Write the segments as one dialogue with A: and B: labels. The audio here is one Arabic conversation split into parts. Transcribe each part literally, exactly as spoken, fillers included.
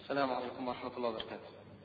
A: السلام عليكم ورحمة الله وبركاته.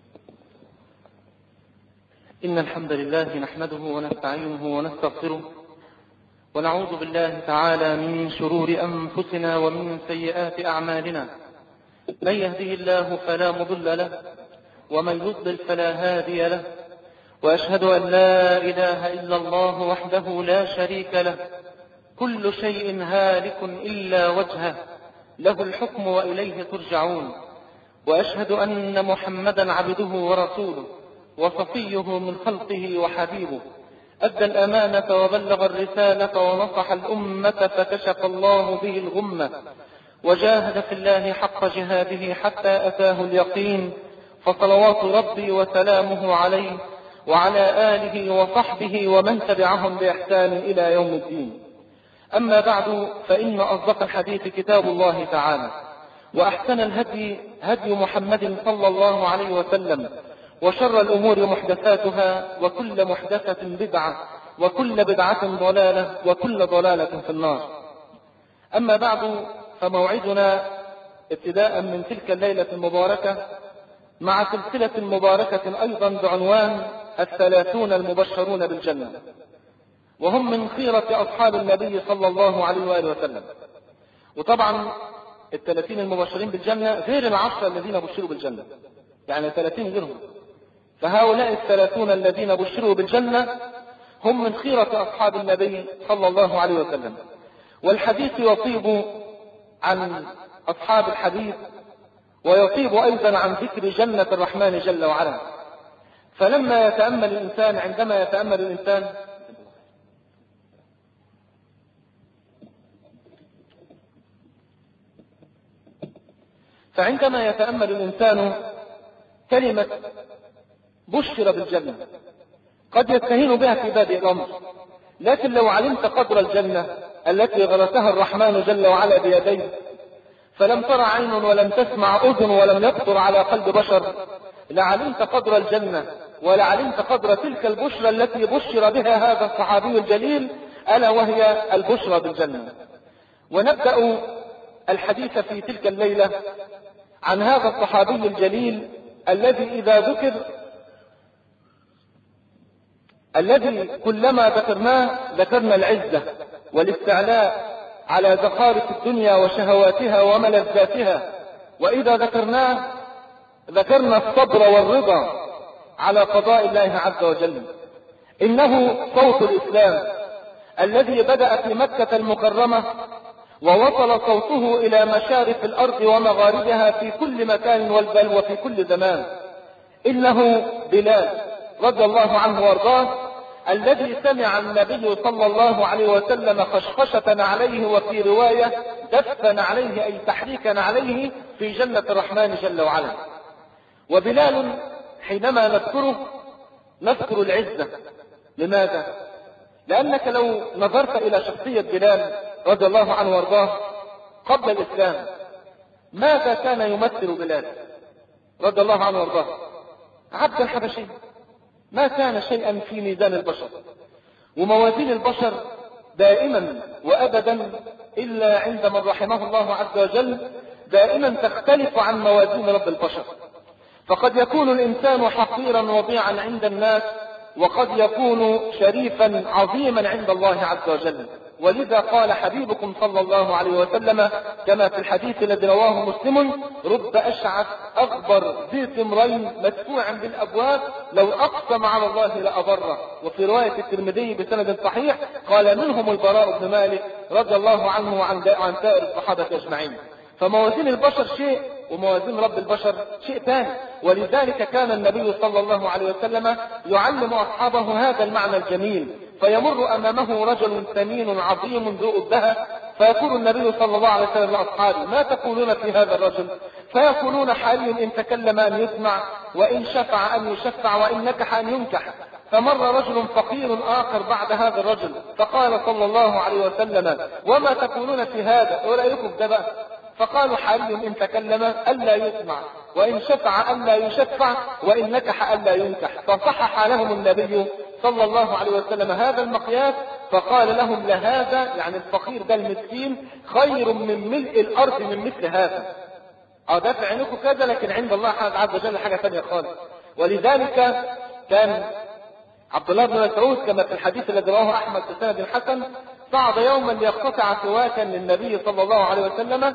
A: إن الحمد لله نحمده ونستعينه ونستغفره ونعوذ بالله تعالى من شرور أنفسنا ومن سيئات أعمالنا. من يهده الله فلا مضل له ومن يضلل فلا هادي له، وأشهد أن لا إله إلا الله وحده لا شريك له، كل شيء هالك إلا وجهه، له الحكم وإليه ترجعون. وأشهد أن محمدا عبده ورسوله وصفيه من خلقه وحبيبه، أدى الأمانة وبلغ الرسالة ونصح الأمة فكشف الله به الغمة، وجاهد في الله حق جهاده حتى أتاه اليقين، فصلوات ربي وسلامه عليه وعلى آله وصحبه ومن تبعهم بإحسان إلى يوم الدين. أما بعد، فإن أصدق الحديث كتاب الله تعالى، وأحسن الهدي هدي محمد صلى الله عليه وسلم، وشر الأمور محدثاتها، وكل محدثة بدعة، وكل بدعة ضلالة، وكل ضلالة في النار. أما بعد، فموعدنا ابتداء من تلك الليلة المباركة مع سلسلة مباركة أيضا بعنوان الثلاثون المبشرون بالجنة، وهم من خيرة أصحاب النبي صلى الله عليه وآله وسلم. وطبعا الثلاثين المبشرين بالجنة غير العشرة الذين بشروا بالجنة، يعني ثلاثين غيرهم. فهؤلاء الثلاثون الذين بشروا بالجنة هم من خيرة أصحاب النبي صلى الله عليه وسلم. والحديث يطيب عن أصحاب الحديث، ويطيب أيضا عن ذكر جنة الرحمن جل وعلا. فلما يتأمل الإنسان عندما يتأمل الإنسان فعندما يتأمل الإنسان كلمة بشر بالجنة قد يستهين بها في بادئ الأمر، لكن لو علمت قدر الجنة التي غرسها الرحمن جل وعلا بيديه، فلم تر عين ولم تسمع أذن ولم يخطر على قلب بشر، لعلمت قدر الجنة ولعلمت قدر تلك البشرى التي بشر بها هذا الصحابي الجليل، ألا وهي البشرى بالجنة. ونبدأ الحديث في تلك الليلة عن هذا الصحابي الجليل الذي إذا ذكر الذي كلما ذكرناه ذكرنا العزة والاستعلاء على زخارف الدنيا وشهواتها وملذاتها، وإذا ذكرناه ذكرنا الصبر والرضا على قضاء الله عز وجل. إنه صوت الإسلام الذي بدأ في مكة المكرمة ووصل صوته إلى مشارف الأرض ومغاربها في كل مكان والبل وفي كل زمان. إنه بلال رضي الله عنه وارضاه الذي سمع النبي صلى الله عليه وسلم خشخشة عليه، وفي رواية دفا عليه أي تحريكا عليه في جنة الرحمن جل وعلا. وبلال حينما نذكره نذكر العزة. لماذا؟ لأنك لو نظرت إلى شخصية بلال رضي الله عنه وارضاه قبل الإسلام، ماذا كان يمثل بلال رضي الله عنه وارضاه؟ عبدا حبشيا، ما كان شيئا في ميزان البشر. وموازين البشر دائما وأبدا إلا عند من رحمه الله عز وجل دائما تختلف عن موازين رب البشر. فقد يكون الإنسان حقيرا وضيعا عند الناس، وقد يكون شريفا عظيما عند الله عز وجل. ولذا قال حبيبكم صلى الله عليه وسلم كما في الحديث الذي رواه مسلم: رب أشعث أغبر ذي ثمرين مدفوع بالأبواب لو أقسم على الله لأبره. وفي رواية الترمذي بسند صحيح قال: منهم البراء بن مالك رضي الله عنه وعن سائر الصحابة أجمعين. فموازين البشر شيء وموازين رب البشر شيء ثاني. ولذلك كان النبي صلى الله عليه وسلم يعلم أصحابه هذا المعنى الجميل. فيمر أمامه رجل ثمين عظيم ذو أبهة، فيقول النبي صلى الله عليه وسلم لأصحابه: ما تقولون في هذا الرجل؟ فيقولون: حالي إن تكلم أن يسمع، وإن شفع أن يشفع، وإن نكح أن ينكح. فمر رجل فقير آخر بعد هذا الرجل، فقال صلى الله عليه وسلم: وما تقولون في هذا؟ ولا يكف ده. فقالوا: حالي إن تكلم ألا يسمع، وإن شفع ألا يشفع، وإن نكح ألا ينكح. فصحح لهم النبي صلى الله عليه وسلم هذا المقياس، فقال لهم: لهذا يعني الفقير ده المسكين خير من ملء الأرض من مثل هذا. اه ده في عينكم كذا، لكن عند الله عز وجل حاجة ثانية خالص. ولذلك كان عبد الله بن مسعود كما في الحديث الذي رواه أحمد بسند حسن صعد يوما ليقتطع سواكا للنبي صلى الله عليه وسلم،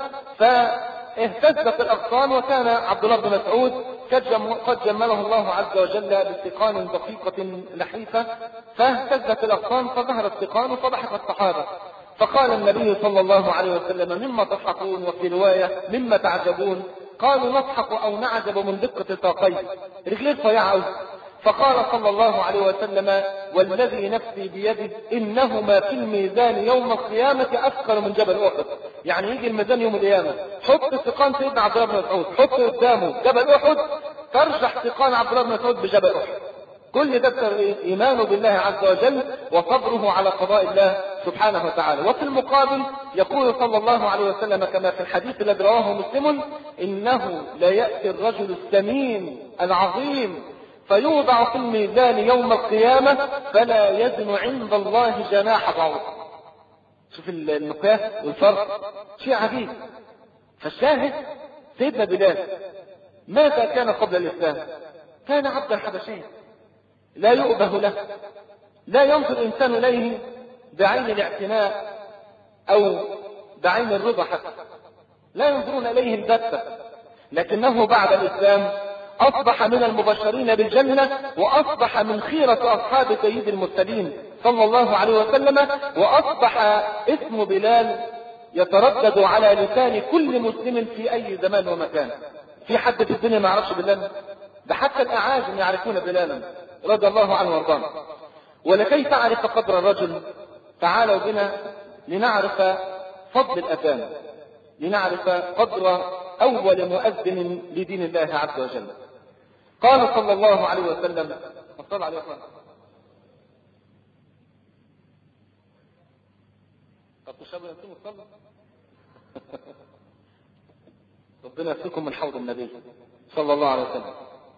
A: فاهتزت الأغصان، وكان عبد الله بن مسعود قد جمله الله عز وجل بسقان دقيقة نحيفة، فاهتزت الأغصان فظهر السقان فضحك الصحابة، فقال النبي صلى الله عليه وسلم: مما تضحكون؟ وفي رواية: مما تعجبون؟ قالوا: نضحك أو نعجب من دقة ساقيه، رجليه رفيعة. فقال صلى الله عليه وسلم: والذي نفسي بيده إنهما في الميزان يوم القيامة أثقل من جبل أحد. يعني يجي الميزان يوم القيامة، حط سقان سيدنا عبد الله بن مسعود، حط قدامه جبل أحد، ترجح سقان عبد الله بن مسعود بجبل أحد. كل ده إيمانه بالله عز وجل وصبره على قضاء الله سبحانه وتعالى. وفي المقابل يقول صلى الله عليه وسلم كما في الحديث الذي رواه مسلم: إنه لا يأتي الرجل السمين العظيم فيوضع في الميزان يوم القيامة فلا يزن عند الله جناح بعوض. شوف المقياس والفرق، شيء عجيب. فالشاهد سيدنا بلال ماذا كان قبل الإسلام؟ كان عبدا حبشيا لا يؤبه له، لا ينظر الإنسان إليه بعين الاعتناء أو بعين الرضا حتى، لا ينظرون إليه البتة، لكنه بعد الإسلام أصبح من المبشرين بالجنة، وأصبح من خيرة أصحاب سيد المرسلين صلى الله عليه وسلم، وأصبح اسم بلال يتردد على لسان كل مسلم في أي زمان ومكان. في حد في الدنيا ما يعرفش بلال؟ ده حتى الأعاجم يعرفون بلالا رضي الله عنه وارضاه. ولكي تعرف قدر الرجل تعالوا بنا لنعرف فضل الأذان، لنعرف قدر أول مؤذن لدين الله عز وجل. قال صلى الله عليه وسلم: صلى عليه وسلم قد تشابه أنتم الصلاة ربنا يسلكم من حوض النبي صلى الله عليه وسلم.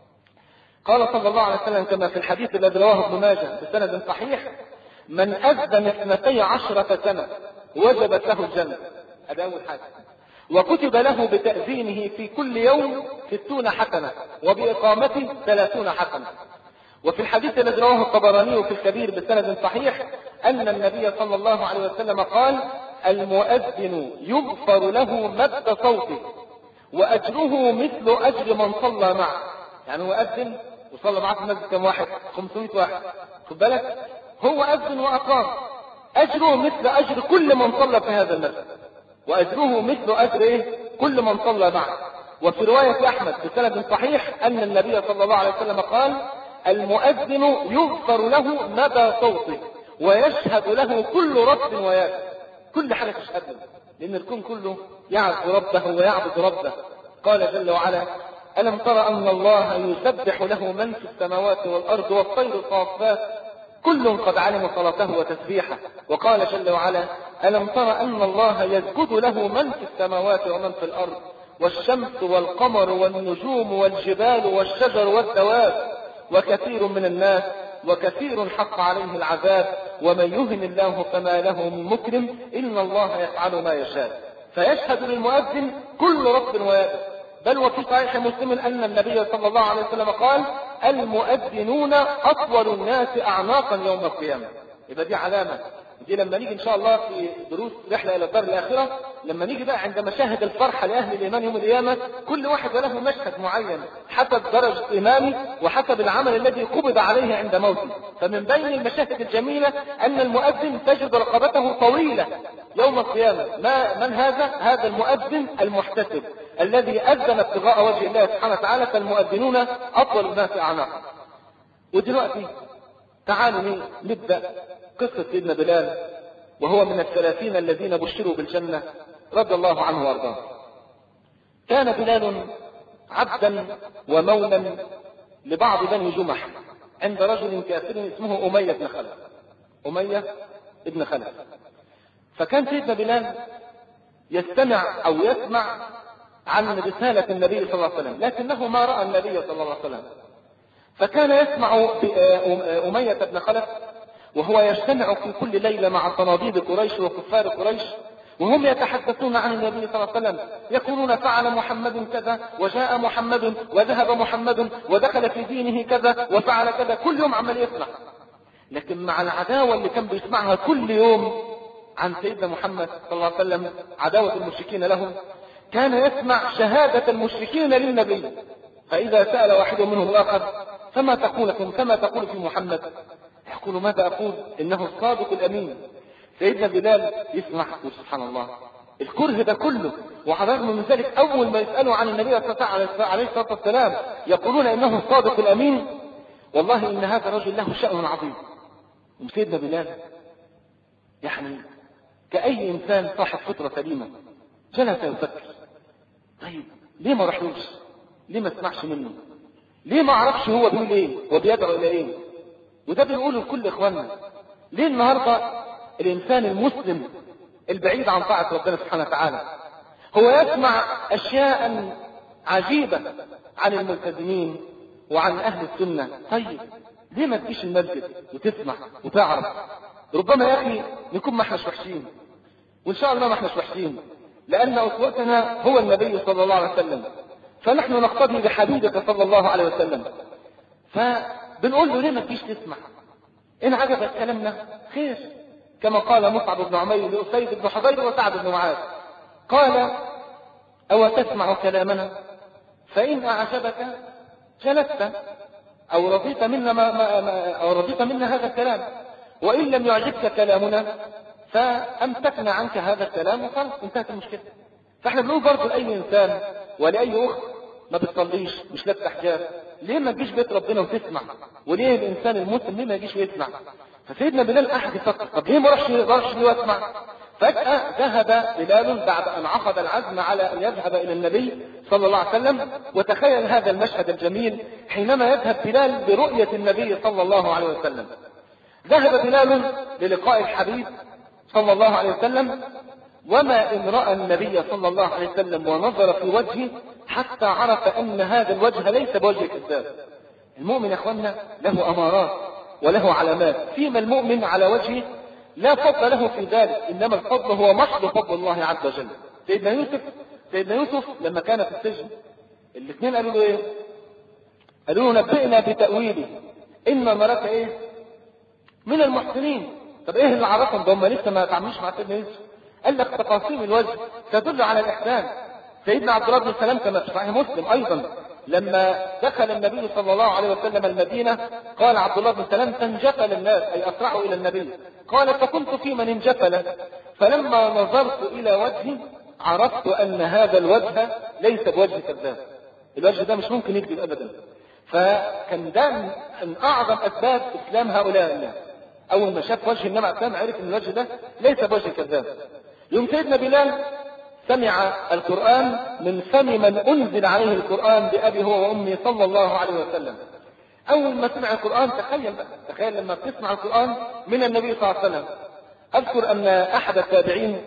A: قال صلى الله عليه وسلم كما في الحديث الذي رواه ابن ماجه بسند صحيح: من أذن اثنتي عشرة سنة وجبت له الجنة. هذا أول حاجة. وكتب له بتأذينه في كل يوم ستون حسنة، وبإقامته ثلاثون حسنة. وفي الحديث الذي رواه الطبراني في الكبير بسند صحيح أن النبي صلى الله عليه وسلم قال: المؤذن يغفر له مد صوته وأجره مثل أجر من صلى معه. يعني هو أذن وصلى معه في المسجد كم واحد؟ خمسمائة واحد. خد بالك، هو أذن وأقام، أجره مثل أجر كل من صلى في هذا المسجد، وأجره مثل أجر إيه؟ كل من صلى معه. وفي رواية أحمد بسند صحيح أن النبي صلى الله عليه وسلم قال: المؤذن يغفر له مدى صوته ويشهد له كل رب وياك. كل حاجة تشهد له، لأن الكون كله يعبد ربه ويعبد ربه. قال جل وعلا: ألم تر أن الله يسبح له من في السماوات والأرض والطير صافات كل قد علم صلاته وتسبيحه. وقال جل وعلا: ألم تر أن الله يسجد له من في السماوات ومن في الأرض والشمس والقمر والنجوم والجبال والشجر والدواب وكثير من الناس وكثير حق عليه العذاب ومن يهن الله فما له من مكرم إن الله يفعل ما يشاء. فيشهد للمؤذن كل رب ويابس. بل وفي صحيح مسلم أن النبي صلى الله عليه وسلم قال: المؤذنون أطول الناس أعناقا يوم القيامة. يبقى دي علامة، دي لما نيجي إن شاء الله في دروس رحلة إلى الدار الآخرة، لما نيجي بقى عند مشاهد الفرحة لأهل الإيمان يوم القيامة، كل واحد له مشهد معين حسب درجة إيمانه وحسب العمل الذي قبض عليه عند موته. فمن بين المشاهد الجميلة أن المؤذن تجد رقبته طويلة يوم القيامة. ما من هذا؟ هذا المؤذن المحتسب الذي أذن ابتغاء وجه الله سبحانه وتعالى. فالمؤذنون أطول الناس أعناقا. ودلوقتي تعالوا نبدأ قصة سيدنا بلال، وهو من الثلاثين الذين بشروا بالجنة رضي الله عنه وارضاه. كان بلال عبدا ومولا لبعض بني جمح عند رجل كافر اسمه أمية بن خلف. أمية بن خلف. فكان سيدنا بلال يستمع أو يسمع عن رسالة النبي صلى الله عليه وسلم، لكنه ما رأى النبي صلى الله عليه وسلم. فكان يسمع أمية بن خلف وهو يجتمع في كل ليلة مع صناديد قريش وكفار قريش وهم يتحدثون عن النبي صلى الله عليه وسلم يقولون فعل محمد كذا وجاء محمد وذهب محمد ودخل في دينه كذا وفعل كذا، كل يوم عمال يسمع. لكن مع العداوة اللي كان بيسمعها كل يوم عن سيدنا محمد صلى الله عليه وسلم، عداوة المشركين لهم، كان يسمع شهادة المشركين للنبي. فإذا سأل واحد منهم الآخر فما تقول كما تقول في محمد، يقول ماذا أقول إنه الصادق الأمين. سيدنا بلال يسمع سبحان الله الكره ده كله، وعلى الرغم من ذلك أول ما يسألوا عن النبي عليه الصلاة والسلام يقولون إنه الصادق الأمين. والله إن هذا الرجل له شأن عظيم. وسيدنا بلال يعني كأي إنسان صاحب فطرة سليمة جلس يفكر، طيب ليه ما رحلوش؟ ليه ما اسمعش منه؟ ليه ما عرفش هو بيقول ايه وبيدعو الى ايه؟ وده بنقوله لكل اخواننا. ليه النهارده الانسان المسلم البعيد عن طاعة ربنا سبحانه وتعالى هو يسمع اشياء عجيبة عن الملتزمين وعن اهل السنة؟ طيب ليه ما تجيش المسجد وتسمع وتعرف؟ ربما يا اخي نكون ما احناش وحشين، وان شاء الله ما احناش وحشين، لان اسوتنا هو النبي صلى الله عليه وسلم، فنحن نقتدي بحبيبك صلى الله عليه وسلم. فبنقول له ليه ما تجيش تسمع؟ ان عجبك كلامنا خير، كما قال مصعب بن عمير لأسيد بن حضير وسعد بن معاذ، قال او تسمع كلامنا فان اعجبك جلست او رضيت منا ما ما ما او رضيت منا هذا الكلام، وان لم يعجبك كلامنا فامسكنا عنك هذا الكلام وخلاص انتهت المشكله. فاحنا بنقول برضه لاي انسان ولاي اخت ما بتصليش مش لابسه حجاب، ليه ما تجيش بيت ربنا وتسمع؟ وليه الانسان المسلم ليه ما يجيش ويسمع؟ فسيدنا بلال احد يفكر، طب ليه ما راحش راحش ليه واسمع؟ فجاه ذهب بلال بعد ان عقد العزم على ان يذهب الى النبي صلى الله عليه وسلم. وتخيل هذا المشهد الجميل حينما يذهب بلال برؤيه النبي صلى الله عليه وسلم. ذهب بلال للقاء الحبيب صلى الله عليه وسلم، وما إن رأى النبي صلى الله عليه وسلم ونظر في وجهه حتى عرف أن هذا الوجه ليس بوجه كذاب. المؤمن يا أخوانا له أمارات وله علامات، فيما المؤمن على وجهه لا فضل له في ذلك، إنما الفضل هو محض فضل الله عز وجل. سيدنا يوسف سيدنا يوسف لما كان في السجن الاثنين قالوا له إيه؟ قالوا له نبئنا بتأويله إن نراك إيه؟ من المحسنين. طب إيه اللي عرفهم ده هم لسه ما تعملوش مع سيدنا يوسف؟ قال لك تقاسيم الوجه تدل على الإحسان. سيدنا عبد الله بن سلام كما في صحيح مسلم أيضا لما دخل النبي صلى الله عليه وسلم المدينة قال عبد الله بن سلام فانجفل الناس أي أسرعوا إلى النبي، قال فكنت في من انجفل، فلما نظرت إلى وجهي عرفت أن هذا الوجه ليس بوجه كذاب، الوجه ده مش ممكن يكذب أبدا. فكان ده من أعظم أسباب إسلام هؤلاء الناس، أول ما شاف وجه النبي عليه السلام عرف أن الوجه ده ليس بوجه كذاب. يوم سيدنا بلال سمع القرآن من فم من أنزل عليه القرآن بأبي هو وأمي صلى الله عليه وسلم. أول ما سمع القرآن تخيل بقى، تخيل لما تسمع القرآن من النبي صلى الله عليه وسلم. أذكر أن أحد التابعين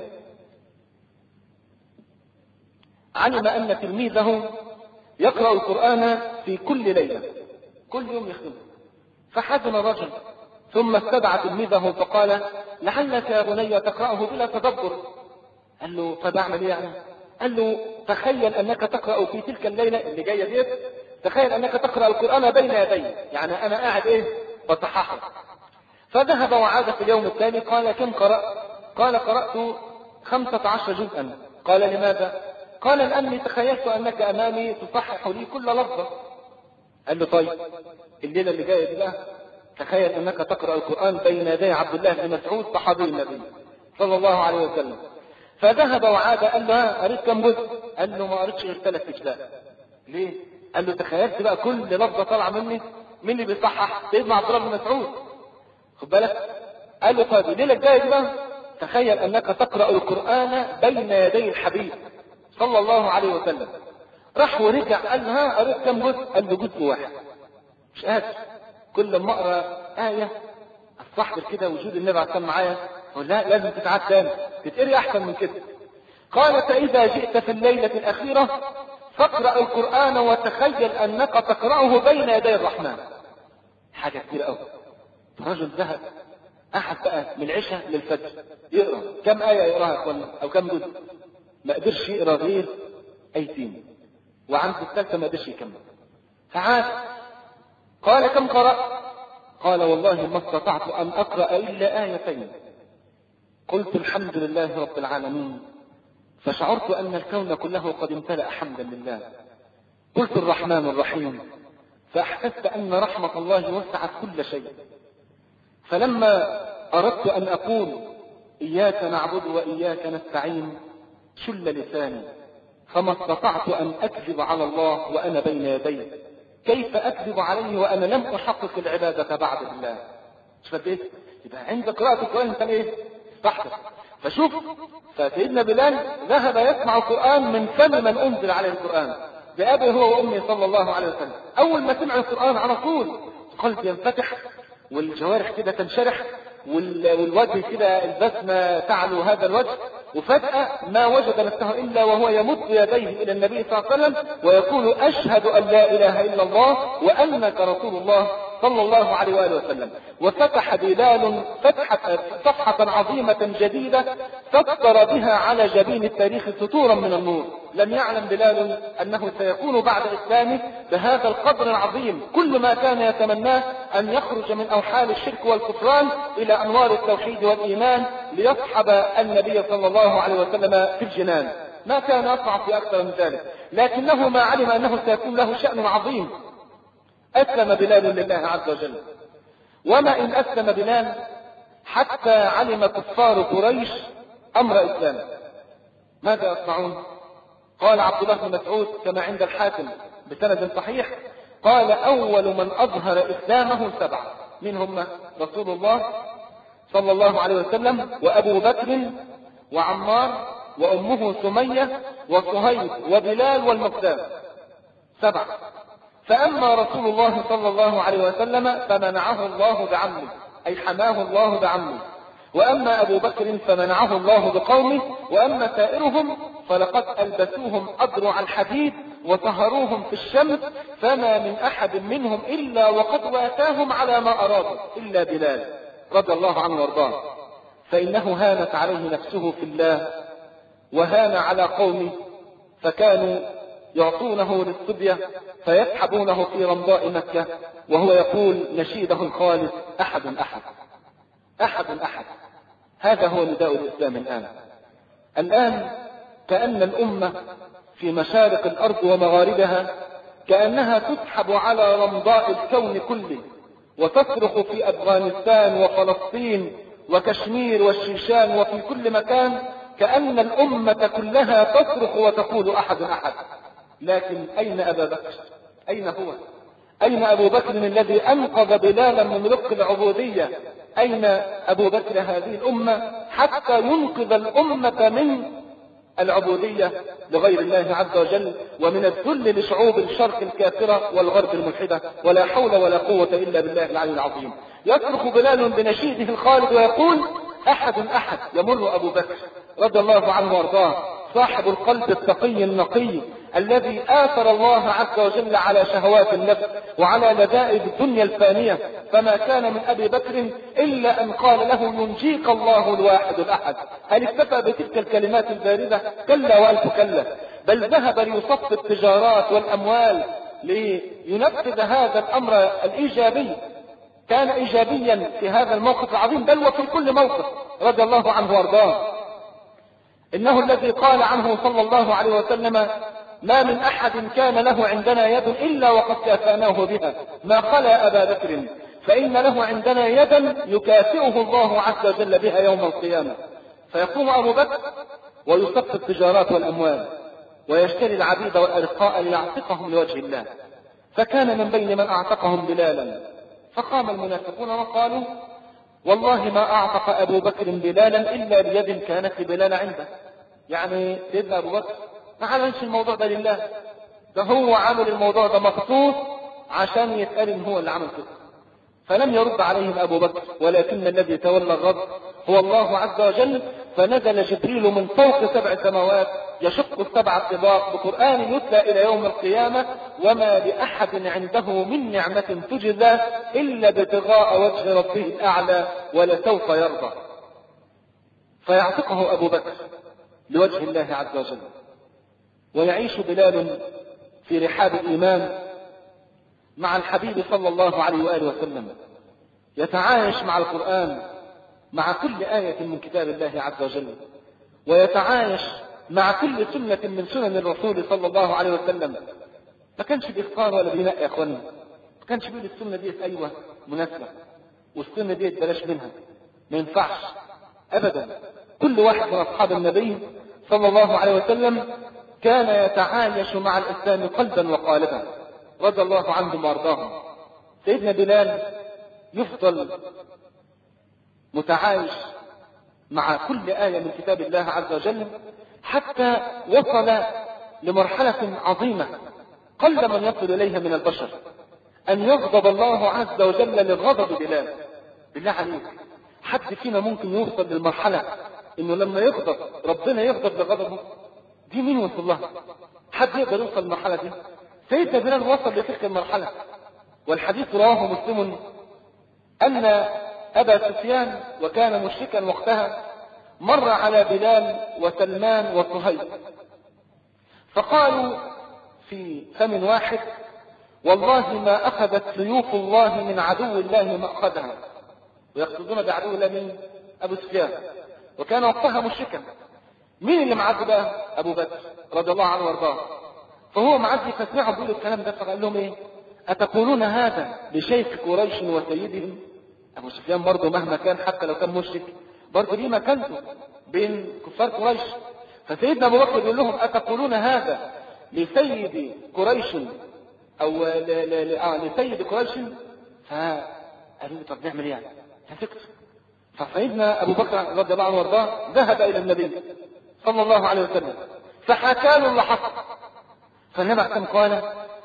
A: علم أن تلميذه يقرأ القرآن في كل ليلة، كل يوم يختمه، فحزن الرجل ثم استدعى تلميذه فقال لعلك يا بني تقرأه بلا تدبر. قال له طب اعمل ايه يعني؟ قال له تخيل انك تقرأ في تلك الليلة اللي جاية ديت، تخيل انك تقرأ القرآن بين يدي، يعني انا قاعد ايه بصححه. فذهب وعاد في اليوم الثاني قال كم قرأت؟ قال قرأت خمسة عشر جزءا. قال لماذا؟ قال لأني تخيلت انك امامي تصحح لي كل لفظة. قال له طيب الليلة اللي جاية دي بقى تخيل انك تقرأ القرآن بين يدي عبد الله بن مسعود صحابي النبي صلى الله عليه وسلم. فذهب وعاد قال له قريت كم جزء؟ قال له ما قريتش غير ثلاث اجزاء. ليه؟ قال له تخيلت بقى كل لفظة طالعة مني مين اللي بيصحح؟ سيدنا عبد الله بن مسعود. خد بالك؟ قال له طيب الليلة الجاية دي بقى تخيل انك تقرأ القرآن بين يدي الحبيب صلى الله عليه وسلم. راح ورجع قال له ها قريت كم جزء؟ قال له جزء واحد. مش قادر، كل ما اقرا آية استحضر كده وجود النبي عليه الصلاة معايا، لا لازم تتعاد تاني تتقري احسن من كده. قال فإذا جئت في الليلة الأخيرة فاقرأ القرآن وتخيل أنك تقرأه بين يدي الرحمن. حاجة كتير قوي. الرجل ذهب قعد بقى من العشاء للفجر يقرأ كم آية يقراها يا اخوانا أو كم جزء؟ ما قدرش يقرأ غير آيتين، وعند الثالثة ما قدرش يكمل. فعاد قال كم قرأت؟ قال والله ما استطعت أن أقرأ إلا آيتين. قلت الحمد لله رب العالمين، فشعرت أن الكون كله قد امتلأ حمدا لله. قلت الرحمن الرحيم، فأحسست أن رحمة الله وسعت كل شيء. فلما أردت أن أقول إياك نعبد وإياك نستعين شل لساني، فما استطعت أن أكذب على الله وأنا بين يديه. كيف أكذب عليه وأنا لم أحقق العبادة بعد الله؟ مش فاهم؟ يبقى عند قراءة القرآن أنت إيه؟ تحفظ. فشوف، فسيدنا بلال ذهب يسمع القرآن من فم من أنزل عليه القرآن بأبي هو وأمي صلى الله عليه وسلم. أول ما سمع القرآن على طول القلب ينفتح والجوارح كده تنشرح والوجه كده البسمة تعلو هذا الوجه، وفجأة ما وجد نفسه إلا وهو يمد يديه إلى النبي صلى الله عليه وسلم ويقول أشهد أن لا إله إلا الله وأنك رسول الله صلى الله عليه وآله وسلم. وفتح بلال فتحة صفحة عظيمة جديدة سطر بها على جبين التاريخ سطورا من النور. لم يعلم بلال أنه سيكون بعد إسلامه بهذا القدر العظيم. كل ما كان يتمناه أن يخرج من أوحال الشرك والكفران إلى أنوار التوحيد والإيمان ليصحب النبي صلى الله عليه وسلم في الجنان. ما كان يطمع في أكثر من ذلك، لكنه ما علم أنه سيكون له شأن عظيم. أسلم بلال لله عز وجل. وما إن أسلم بلال حتى علم كفار قريش أمر إسلامه، ماذا يصنعون؟ قال عبد الله بن مسعود كما عند الحاكم بسند صحيح، قال أول من أظهر إسلامه سبعة، من هم؟ رسول الله صلى الله عليه وسلم وأبو بكر وعمار وأمه سمية وصهيب وبلال والمقدام، سبعة. فأما رسول الله صلى الله عليه وسلم فمنعه الله بعمه، أي حماه الله بعمه. وأما أبو بكر فمنعه الله بقومه. وأما سائرهم فلقد ألبسوهم أضرع الحديد وطهروهم في الشمس، فما من أحد منهم إلا وقد واتاهم على ما أرادوا إلا بلال رضي الله عنه وارضاه، فإنه هانت عليه نفسه في الله وهان على قومه، فكانوا يعطونه للصبية فيسحبونه في رمضاء مكة وهو يقول نشيده الخالص أحد أحد أحد أحد. هذا هو نداء الإسلام الآن. الآن كأن الأمة في مشارق الأرض ومغاربها كأنها تسحب على رمضاء الكون كله وتصرخ في أفغانستان وفلسطين وكشمير والشيشان وفي كل مكان، كأن الأمة كلها تصرخ وتقول أحد أحد. لكن أين أبا بكر؟ أين هو؟ أين أبو بكر الذي أنقذ بلالا من رق العبودية؟ أين أبو بكر هذه الأمة حتى ينقذ الأمة من العبودية لغير الله عز وجل ومن الذل لشعوب الشرق الكافرة والغرب الملحدة؟ ولا حول ولا قوة إلا بالله العلي العظيم. يصرخ بلال بنشيده الخالد ويقول أحد أحد. يمر أبو بكر رضي الله عنه وارضاه صاحب القلب التقي النقي الذي آثر الله عز وجل على شهوات النفس وعلى لذائذ الدنيا الفانية، فما كان من أبي بكر إلا أن قال له ينجيك الله الواحد الأحد. هل اكتفى بتلك الكلمات الباردة؟ كلا وألف كلا، بل ذهب ليصف التجارات والأموال لينفذ هذا الأمر الإيجابي. كان إيجابيا في هذا الموقف العظيم بل وفي كل موقف رضي الله عنه وارضاه. إنه الذي قال عنه صلى الله عليه وسلم ما من أحد كان له عندنا يد إلا وقد كافأناه بها ما خلا أبا بكر، فإن له عندنا يدا يكافئه الله عز وجل بها يوم القيامة. فيقوم أبو بكر ويصف التجارات والأموال ويشتري العبيد والأرقاء ليعتقهم لوجه الله. فكان من بين من أعتقهم بلالا، فقام المنافقون وقالوا والله ما أعتق أبو بكر بلالا إلا بيد كانت لبلال عنده. يعني سيدنا أبو بكر ما عملش الموضوع ده لله، ده هو عمل الموضوع ده مخصوص عشان يتقال إن هو اللي عمل كده. فلم يرد عليهم أبو بكر، ولكن الذي تولى الرد هو الله عز وجل. فنزل جبريل من فوق سبع سماوات يشق السبع الطباق بقرآن يتلى إلى يوم القيامة، وما لأحد عنده من نعمة تجزى إلا ابتغاء وجه ربه الأعلى ولسوف يرضى. فيعتقه أبو بكر لوجه الله عز وجل، ويعيش بلال في رحاب الإيمان مع الحبيب صلى الله عليه وآله وسلم، يتعايش مع القرآن مع كل آية من كتاب الله عز وجل، ويتعايش مع كل سنة من سنن الرسول صلى الله عليه وسلم. ما كانش بيختار ولا بينقي يا اخواني، ما كانش بيقول السنة دي ايوه مناسبة والسنة دي بلاش منها، ما ينفعش ابدا. كل واحد من اصحاب النبي صلى الله عليه وسلم كان يتعايش مع الاسلام قلبا وقالبا رضي الله عنهم وارضاهم. سيدنا بلال يفضل متعايش مع كل آية من كتاب الله عز وجل حتى وصل لمرحلة عظيمة قل من يصل إليها من البشر، أن يغضب الله عز وجل لغضب بلال. بالله عليك، حد فينا ممكن يوصل للمرحلة إنه لما يغضب ربنا يغضب لغضبه؟ دي مين وصل لها؟ حد يقدر يوصل للمرحلة دي؟ سيدنا بلال وصل لتلك المرحلة، والحديث رواه مسلم أن أبا سفيان وكان مشركا وقتها مر على بلال وسلمان وصهيب، فقالوا في فم واحد: والله ما أخذت سيوف الله من عدو الله ما أخذها. ويقصدون بعدو الله من أبو سفيان، وكان وقتها مشركا. مين اللي معدي بقى؟ أبو بكر رضي الله عنه وارضاه. فهو معدي فسمعوا بيقولوا الكلام ده، فقال لهم ايه؟ أتقولون هذا لشيخ قريش وسيدهم؟ أبو سفيان برضه مهما كان حتى لو كان مشرك برضه ليه مكانته بين كفار قريش. فسيدنا أبو بكر يقول لهم: أتقولون هذا لسيد قريش أو ل... ل... ل... آه لسيد قريش؟ فقالوا طب نعمل ايه يعني؟ فسكت. فسيدنا أبو بكر رضي الله عنه وارضاه ذهب إلى النبي صلى الله عليه وسلم فحكى له اللي حصل. فالنبي قال: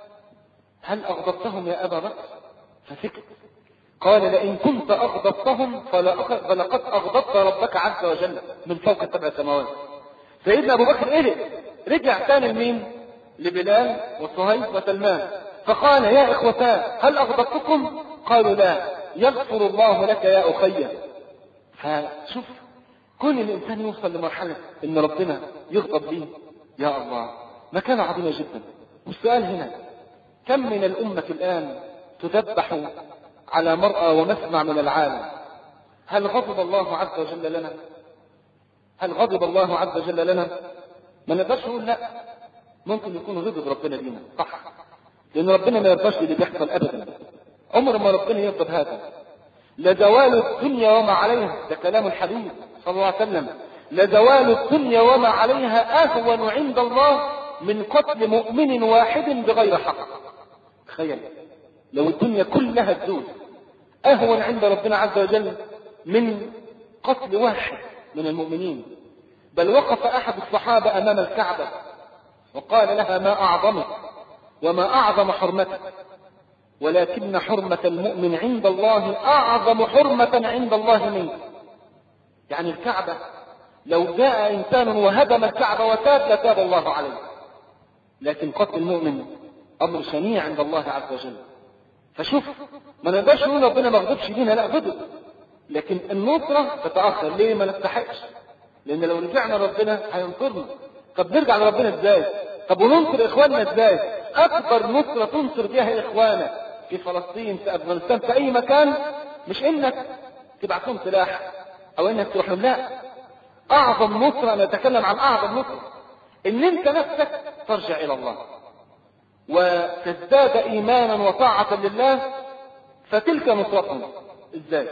A: هل أغضبتهم يا أبا بكر؟ فسكت. قال: لئن كنت أغضبتهم فلقد أغضبت ربك عز وجل من فوق السبع سماوات. سيدنا أبو بكر إيه؟ رجع ثاني لمين؟ لبلال وصهيب وسلمان، فقال: يا إخوتا هل أغضبتكم؟ قالوا: لا. يغفر الله لك يا أخي. فشوف كل الإنسان يوصل لمرحلة إن ربنا يغضب به، يا الله مكانة عظيمة جدا. والسؤال هنا: كم من الأمة الآن تذبح على مرأى ومسمع من العالم؟ هل غضب الله عز وجل لنا؟ هل غضب الله عز وجل لنا؟ ما نقدرش نقول لا، ممكن يكون غضب ربنا لينا صح، لأن ربنا ما يرضاش اللي بيحصل أبدا، عمر ما ربنا يرضى هذا. لزوال الدنيا وما عليها، ده كلام الحبيب صلى الله عليه وسلم، لزوال الدنيا وما عليها أهون عند الله من قتل مؤمن واحد بغير حق. تخيل لو الدنيا كلها تزول، أهون عند ربنا عز وجل من قتل واحد من المؤمنين. بل وقف أحد الصحابة أمام الكعبة وقال لها: ما أعظمك وما أعظم حرمتك، ولكن حرمة المؤمن عند الله أعظم حرمة عند الله منك. يعني الكعبة لو جاء إنسان وهدم الكعبة وتاب لتاب الله عليه، لكن قتل المؤمن أمر شنيع عند الله عز وجل. فشوف ما نقدرش نقول ربنا ما غضبش لينا، لا غضب، لكن النصرة تتأخر. ليه؟ ما نستحقش، لأن لو رجعنا ربنا هينصرنا. طب نرجع لربنا ازاي؟ طب وننصر إخواننا ازاي؟ أكبر نصرة تنصر بها إخوانا في فلسطين، في أفغانستان، في أي مكان، مش إنك تبعثهم سلاح أو إنك تروح لهم، لا. أعظم نصرة، أنا أتكلم عن أعظم نصرة، إن أنت نفسك ترجع إلى الله وتزداد إيمانا وطاعة لله، فتلك نصرتهم. إزاي؟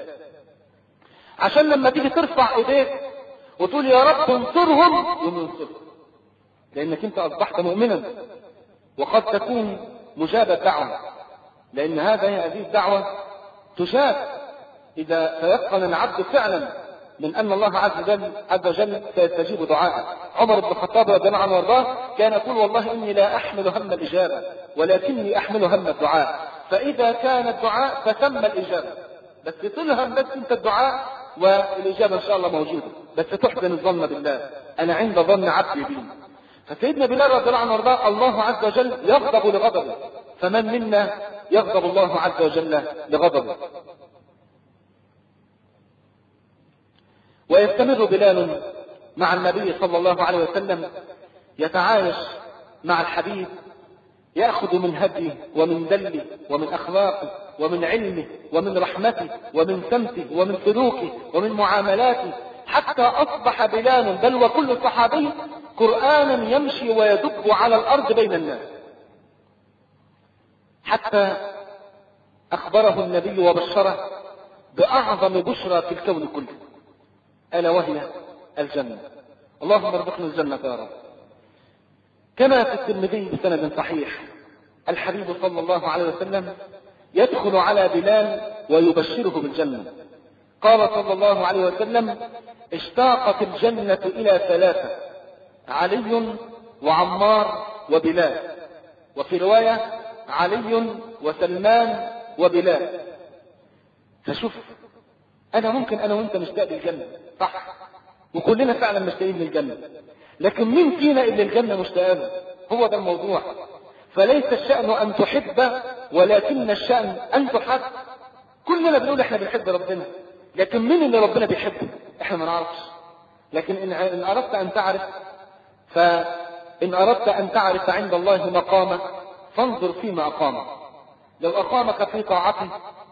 A: عشان لما تيجي ترفع إيديك وتقول يا رب انصرهم، ينصرهم، لأنك أنت أصبحت مؤمنا، وقد تكون مجابة دعوة، لأن هذا هذه الدعوة تجاب إذا تيقن العبد فعلا من أن الله عز وجل عز وجل سيستجيب دعاءه. عمر بن الخطاب رضي الله عنه وارضاه كان يقول: والله إني لا أحمل هم الإجابة ولكني أحمل هم الدعاء، فإذا كان الدعاء فثم الإجابة. بس تلهم بس أنت الدعاء والإجابة إن شاء الله موجودة، بس تحسن الظن بالله. أنا عند ظن عبدي بي، فسيدنا بلال رضي الله عنه وارضاه الله عز وجل يغضب لغضبه، فمن منا يغضب الله عز وجل لغضبه؟ ويستمر بلال مع النبي صلى الله عليه وسلم يتعايش مع الحبيب، يأخذ من هديه ومن دله ومن أخلاقه ومن علمه ومن رحمته ومن سمته ومن سلوكه ومن معاملاته، حتى أصبح بلال بل وكل صحابي قرآنا يمشي ويدب على الأرض بين الناس، حتى أخبره النبي وبشره بأعظم بشرى في الكون كله، ألا وهي الجنة. اللهم ارزقنا الجنة يا رب. كما في الترمذي بسند صحيح الحبيب صلى الله عليه وسلم يدخل على بلال ويبشره بالجنة. قال صلى الله عليه وسلم: اشتاقت الجنة إلى ثلاثة: علي وعمار وبلال، وفي رواية علي وسلمان وبلال. فشوف، أنا ممكن أنا وأنت مشتاق للجنة، صح، وكلنا فعلا مشتاقين للجنة، لكن مين فينا اللي الجنة مشتاقه؟ هو ده الموضوع. فليس الشأن أن تحب، ولكن الشأن أن تحب. كلنا بنقول احنا بنحب ربنا، لكن مين اللي ربنا بيحبه؟ احنا ما نعرفش. لكن إن أردت أن تعرف، فإن أردت أن تعرف عند الله مقامك فانظر فيما أقامك. لو أقامك في طاعته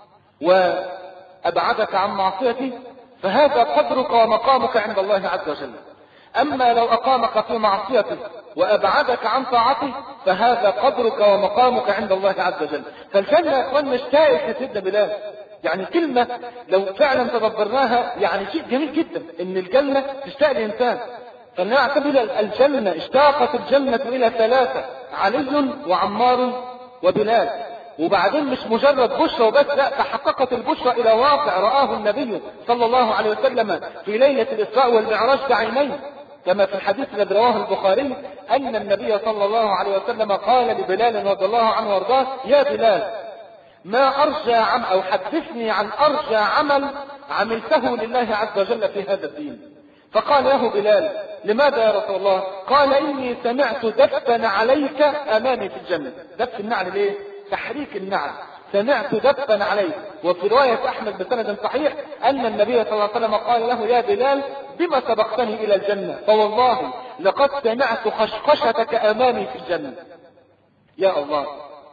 A: وأبعدك عن معصيته فهذا قدرك ومقامك عند الله عز وجل. أما لو أقامك في معصيته وأبعدك عن طاعته فهذا قدرك ومقامك عند الله عز وجل. فالجنة يا أخوان مشتاق لسيدنا بلال، يعني كلمة لو فعلا تدبرناها يعني شيء جميل جدا إن الجنة تشتاق لإنسان. فلنعتبر الجنة، اشتاقت الجنة إلى ثلاثة: علي وعمار وبلال. وبعدين مش مجرد بشرى وبس، لا، تحققت البشرى إلى واقع رآه النبي صلى الله عليه وسلم في ليلة الإسراء والمعراج بعينيه، كما في الحديث الذي رواه البخاري أن النبي صلى الله عليه وسلم قال لبلال رضي الله عنه وارضاه: يا بلال، ما أرجى عم أو حدثني عن أرجى عمل عملته لله عز وجل في هذا الدين. فقال له بلال: لماذا يا رسول الله؟ قال: إني سمعت دفا عليك أمامي في الجنة. دف النعل ليه؟ تحريك النعل. سمعت دفا عليك. وفي رواية أحمد بسند صحيح أن النبي صلى الله عليه وسلم قال له: يا بلال، بما سبقتني إلى الجنة؟ فوالله لقد سمعت خشخشتك أمامي في الجنة. يا الله،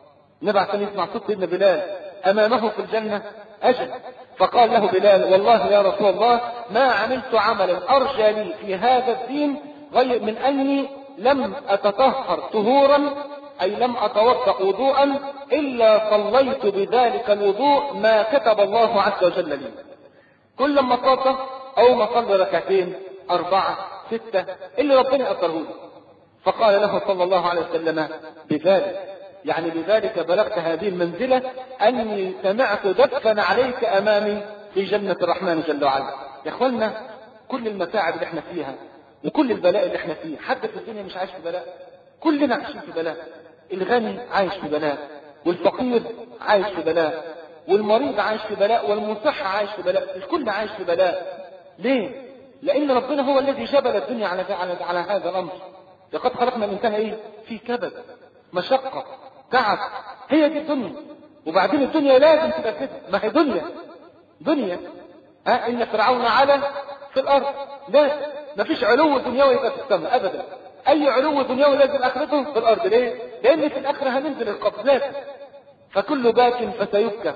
A: نبعث نسمع صوت ابن بلال أمامه في الجنة؟ أجل. فقال له بلال: والله يا رسول الله ما عملت عملا أرجى لي في هذا الدين غير من أني لم أتطهر طهورا، أي لم أتوضأ وضوءا، إلا صليت بذلك الوضوء ما كتب الله عز وجل لي. كل ما اتوضأ أو ما صلي ركعتين، أربعة، ستة، اللي ربنا أقره لي. فقال له صلى الله عليه وسلم: بذلك، يعني بذلك بلغت هذه المنزلة أني سمعت دفا عليك أمامي في جنة الرحمن جل وعلا. يا أخوانا، كل المتاعب اللي احنا فيها وكل البلاء اللي احنا فيه، حد في الدنيا مش عايش في بلاء؟ كلنا عايشين في بلاء. الغني عايش في بلاء، والفقير عايش في بلاء، والمريض عايش في بلاء، والمصح عايش في بلاء، الكل عايش في بلاء. ليه؟ لأن ربنا هو الذي جبل الدنيا على على, على هذا الأمر. لقد خلقنا الإنسان إيه؟ في كبد، مشقة، تعب. هي دي الدنيا. وبعدين الدنيا لازم تبقى كده، ما هي دنيا دنيا ها إن فرعون علا في الأرض. لا، ما فيش علو دنيوي يبقى في السماء أبدا. أي علو دنيوي لازم آخرته في الأرض. ليه؟ لأن في الآخرة هننزل القبض لازم. فكل باك فسيبكى،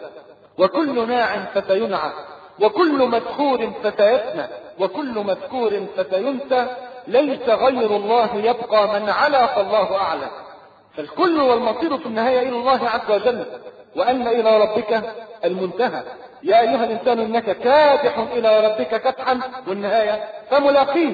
A: وكل ناع فسينعى، وكل مذكور فسيفنى، وكل مذكور فسينسى. ليس غير الله يبقى، من علا فالله أعلى. فالكل والمصير في النهاية إلى الله عز وجل، وأن إلى ربك المنتهى. يا أيها الإنسان إنك كادح إلى ربك كدحا، والنهاية فملاقيه.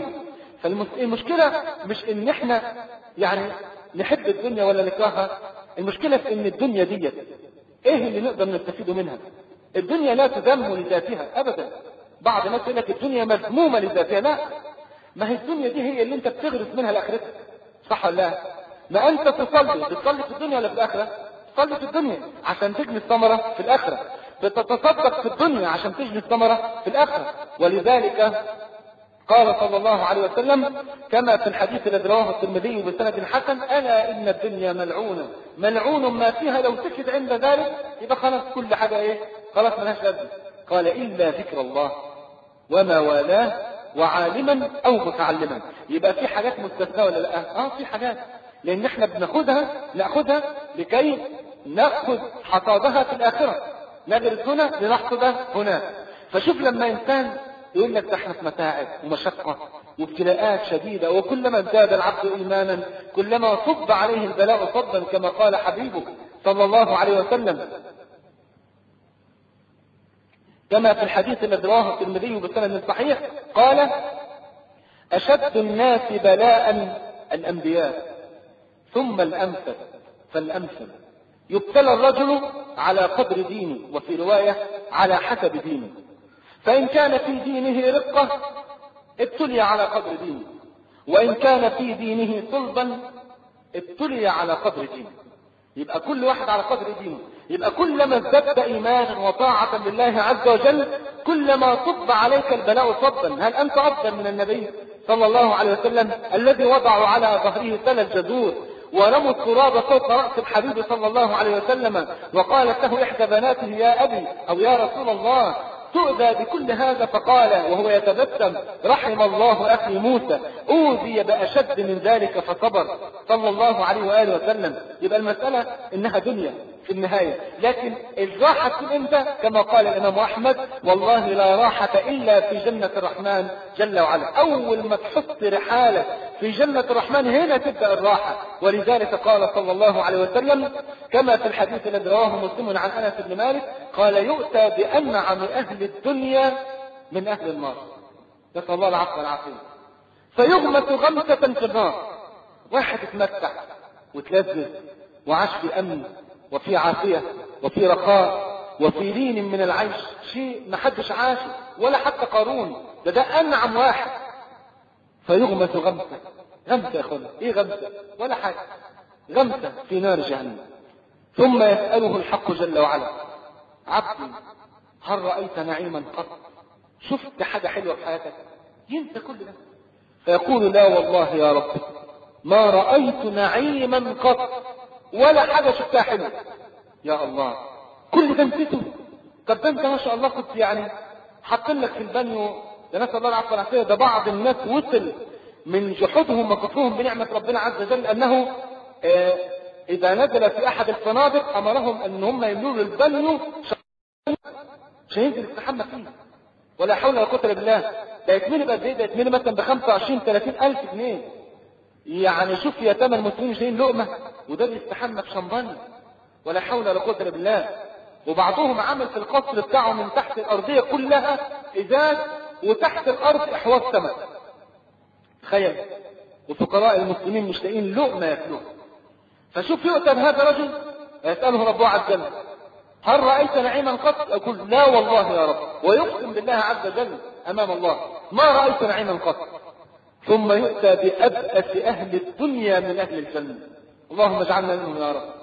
A: فالمشكلة مش إن إحنا يعني نحب الدنيا ولا نكرهها، المشكلة في إن الدنيا دي إيه اللي نقدر نستفيد منها. الدنيا لا تذم لذاتها أبدا. بعض الناس يقول لك الدنيا مذمومة لذاتها. لا، ما هي الدنيا دي هي اللي أنت بتغرس منها الآخرة، صح ولا لا؟ ما أنت تصلي بتصلي في الدنيا ولا في الآخرة؟ تصلي في الدنيا عشان تجني الثمرة في الآخرة، بتتصدق في الدنيا عشان تجني الثمرة في الآخرة. ولذلك قال صلى الله عليه وسلم كما في الحديث الذي رواه الترمذي بسند حسن: ألا إن الدنيا ملعونة ملعون ما فيها، لو سكت عند ذلك يبقى خلاص كل حاجة إيه؟ خلاص ملهاش لازمة. قال: إلا ذكر الله وما والاه وعالما أو متعلما. يبقى في حاجات مستثناة ولا لا؟ آه في حاجات، لأن احنا بناخدها ناخدها لكي نأخذ حصادها في الآخرة، نغرس هنا لنحصد هناك. فشوف لما إنسان يقول لك ده احنا في متاعب ومشقة وابتلاءات شديدة، وكلما ازداد العبد إيمانا كلما صب عليه البلاء صبا، كما قال حبيبه صلى الله عليه وسلم كما في الحديث الذي رواه الترمذي بسند صحيح قال: أشد الناس بلاء الأنبياء ثم الأمثل فالأمثل، يبتلى الرجل على قدر دينه، وفي رواية على حسب دينه، فإن كان في دينه رقة ابتلي على قدر دينه، وإن كان في دينه صلبا ابتلي على قدر دينه. يبقى كل واحد على قدر دينه. يبقى كلما ازددت إيمانا وطاعة لله عز وجل كلما صب عليك البلاء صبا. هل أنت أفضل من النبي صلى الله عليه وسلم الذي وضعوا على ظهره ثلاث جذور ورموا التراب فوق رأس الحبيب صلى الله عليه وسلم، وقالت له إحدى بناته: يا أبي أو يا رسول الله تؤذى بكل هذا؟ فقال وهو يتبسم: رحم الله أخي موسى أوذي بأشد من ذلك فصبر، صلى الله عليه وآله وسلم. يبقى المسألة إنها دنيا في النهاية، لكن الراحة تكون امتى؟ كما قال الإمام أحمد: والله لا راحة إلا في جنة الرحمن جل وعلا. أول ما تحط رحالة في جنة الرحمن هنا تبدأ الراحة. ولذلك قال صلى الله عليه وسلم كما في الحديث الذي رواه مسلم عن أنس بن مالك قال: يؤتى بأنعم أهل الدنيا من أهل النار، نسأل الله العفو والعافية، فيغمس غمسة في النار. واحد اتمتع وتلذذ وعاش في أمن وفي عافية وفي رخاء وفي لين من العيش، شيء ما حدش عاشه ولا حتى قارون، ده ده أنعم واحد. فيغمس غمسة، غمسة يا أخوانا، إيه غمسة؟ ولا حاجة، غمسة في نار جهنم. ثم يسأله الحق جل وعلا: عبدي هل رأيت نعيما قط؟ شفت حاجة حلوة في حياتك؟ ينسى كل ده، فيقول: لا والله يا رب ما رأيت نعيما قط، ولا حاجة شفتها حلوة. يا الله، كل ده نسيته؟ طب ده انت ما شاء الله كنت يعني حاطين لك في البانيو، ده نسأل الله العفو والعافية. ده بعض الناس وصل من جحودهم وكفرهم بنعمة ربنا عز وجل أنه آه إذا نزل في أحد الفنادق أمرهم أن هم يملوا البانيو عشان ينزل يستحمى فيه، ولا حول ولا قوة إلا بالله. ده يتملي بقد إيه؟ ده يتملي مثلا ب خمسة وعشرين ثلاثين ألف جنيه. يعني شوف يا تمن المسلمين جايين لقمة وده بيستحمى في شمبانيا، ولا حول ولا قوة إلا بالله. وبعضهم عمل في القصر بتاعه من تحت الأرضية كلها إزاز، وتحت الأرض إحواض سمك. تخيل، وفقراء المسلمين مش لاقيين لقمة ياكلوها. فشوف يؤتى بهذا الرجل يسأله ربه عز وجل: هل رأيت نعيما قط؟ يقول: لا والله يا رب، ويقسم بالله عز وجل أمام الله: ما رأيت نعيما قط. ثم يؤتى بأبأس أهل الدنيا من أهل الجنة، اللهم اجعلنا منهم يا رب.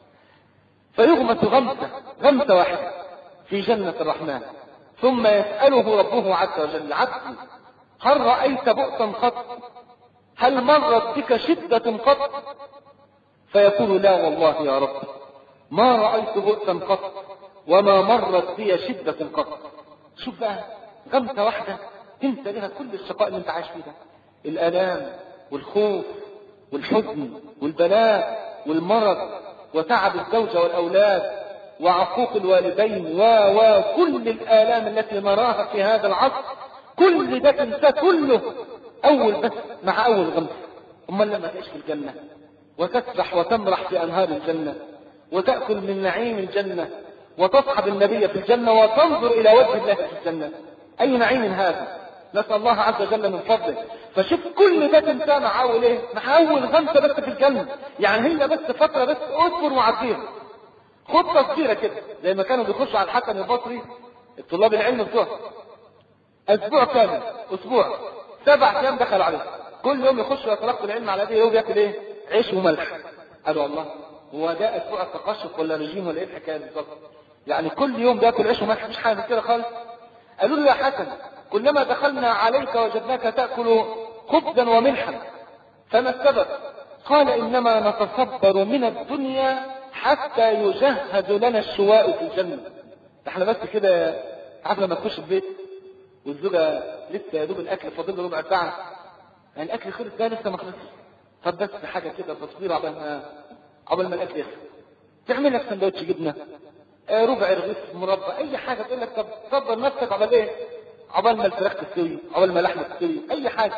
A: فيغمس غمسة غمسة واحدة في جنة الرحمن. ثم يسأله ربه عز وجل: عبدي هل رأيت بؤسا قط؟ هل مرت بك شدة قط؟ فيقول: لا والله يا رب ما رأيت بؤسا قط وما مرت بي شدة قط. شوف بقى، غمسة واحدة تنسى لها كل الشقاء اللي انت عايش فيه ده، الآلام والخوف والحزن والبلاء والمرض وتعب الزوجة والأولاد وعقوق الوالدين وكل الآلام التي نراها في هذا العصر. كل ده تنسى كله أول بس مع أول غمسة. أما لما تعيش في الجنة وتسبح وتمرح في أنهار الجنة وتأكل من نعيم الجنة وتصحب النبي في الجنة وتنظر إلى وجه الله في الجنة، أي نعيم هذا؟ نسأل الله عز وجل من فضله. فشوف كل ده تنسى مع أول إيه؟ مع أول غمسة بس في الجنة. يعني هي بس فترة بس أصبر وعديها، خطة كبيرة كده، زي ما كانوا بيخشوا على الحسن البصري الطلاب العلم بتوعه أسبوع كامل، أسبوع سبع أيام دخلوا عليه، كل يوم يخشوا يتلقوا العلم على ايه؟ يوم بياكل ايه؟ عيش وملح. قالوا الله، هو ده اسبوع التقشف ولا رجيم ولا ايه الحكايه بالظبط؟ يعني كل يوم بياكل عيش وملح، مش حاجه كده خالص. قالوا له: يا حسن كلما دخلنا عليك وجدناك تأكل خبزا وملحا، فما السبب؟ قال إنما نتصبر من الدنيا حتى يجهز لنا الشواء في الجنة. احنا بس كده عارف لما تخش البيت والزوجة لسه يا دوب الأكل فاضل له ربع ساعة، يعني الأكل خلص ده لسه ما خلصش، طب بس حاجة كده تصوير عقبال ما عقبال ما الأكل يخلص، تعمل لك سندوتش جبنة، آه ربع رغيف مربى، أي حاجة، تقول لك طب صبر نفسك عقبال إيه؟ عقبال ما الفراخ تستوي، عقبال ما اللحمة تستوي، أي حاجة.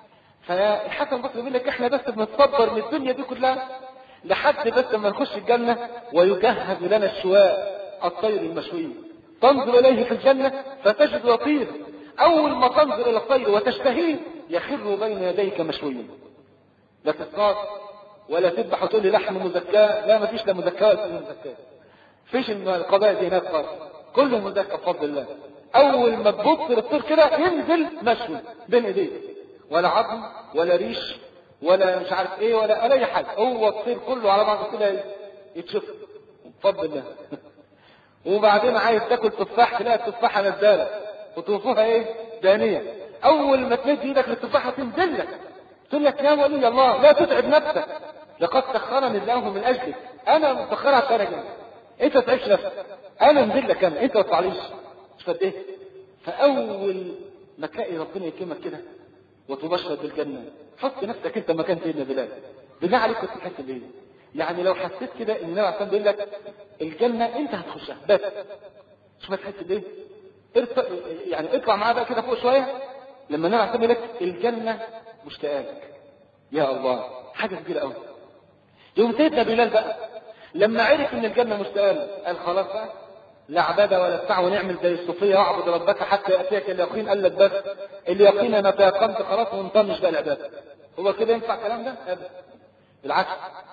A: فالحسن البصري بيقول لك احنا بس بنتصبر من الدنيا دي كلها لحد بس ما نخش الجنة ويجهز لنا الشواء الطير المشوي، تنظر إليه في الجنة فتجد يطير، أول ما تنظر إلى الطير وتشتهيه يخر بين يديك مشويا، لا تصطاد ولا تذبح وتقول لي لحم مزكاه، لا ما فيش لا مزكاه ولا مزكاه، فيش القبائل دي هناك خالص، كله مزكى بفضل الله. أول ما تبص للطير كده ينزل مشوي بين ايديك، ولا عظم ولا ريش ولا مش عارف ايه ولا ولا اي حاجه، هو الطير كله على بعضه كده يتشف بفضل الله. وبعدين عايز تاكل تفاح تلاقي التفاحه نزاله وطوفوها ايه؟ دانيه، اول ما تمد ايدك للتفاحه تنزل لك، تقول لك يا ولي الله لا تتعب نفسك، لقد سخرني الله من اجلك، انا مسخرها عشان اجي، انت ما تتعبش نفسك، انا انزل لك انا، انت ما تطلعليش، مش فاهم ايه؟ فاول ما تلاقي ربنا يكرمك كده وتبشر بالجنه، حط نفسك انت مكان سيدنا بلال، بالله عليك كنت تحس بايه؟ يعني لو حسيت كده ان النبي عليه الصلاه والسلام بيقول لك الجنه انت هتخشها بس، مش ما تحس بايه؟ ارت... يعني اطلع معاه بقى كده فوق شويه، لما النبي عليه الصلاه والسلام يقول لك الجنه مشتاقه لك، يا الله حاجه كبيره قوي. يوم سيدنا بلال بقى لما عرف ان الجنه مشتاقه له قال خلاص بقى لا عباده ولا بتاع ونعمل زي الصوفيه واعبد ربك حتى ياتيك اليقين، قال لك بس اليقين انا تيقنت خلاص ونطنش بقى العباده. هو كده ينفع الكلام ده؟ ابدا، بالعكس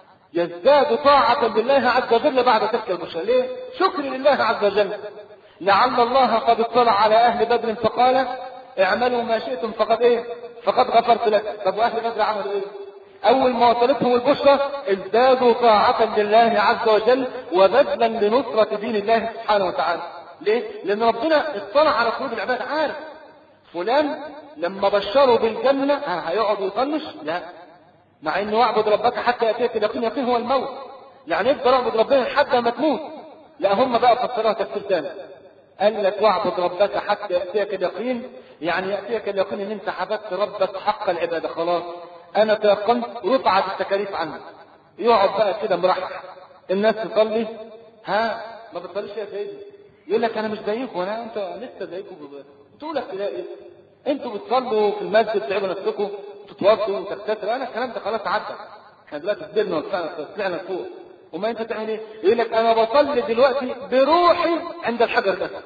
A: يزداد طاعه لله عز وجل بعد تلك البشرى. ليه؟ شكر لله عز وجل، لعل الله قد اطلع على اهل بدر فقال اعملوا ما شئتم فقد ايه؟ فقد غفرت لك. طب واهل بدر عملوا ايه؟ اول ما وصلتهم البشرى ازدادوا طاعة لله عز وجل وبذلا لنصرة دين الله سبحانه وتعالى. ليه؟ لان ربنا اطلع على قلوب العباد، عارف فلان لما بشروا بالجنة هيقعد ويطنش؟ لا، مع انه اعبد ربك حتى ياتيك اليقين، يقين هو الموت، يعني افضل اعبد ربنا لحد ما تموت. لا هم بقى فسروها تفسير ثاني، قال لك واعبد ربك حتى ياتيك اليقين، يعني ياتيك اليقين ان انت عبدت ربك حق العباده، خلاص انا تيقنت رفعت التكاليف عنك. يقعد بقى كده مرحح، الناس تصلي ها ما بتصليش يا سيدي، يقول لك انا مش زيكم، انا انت لسه زيكم، تقول لك تلاقي انتوا بتصلوا في المسجد تعبوا نفسكم تتوضوا وتغتسلوا، انا الكلام ده خلاص عدى، احنا دلوقتي كبرنا وطلعنا فوق، وما انت تعمل ايه؟ يقول لك انا بصلي دلوقتي بروحي عند الحجر الاسود.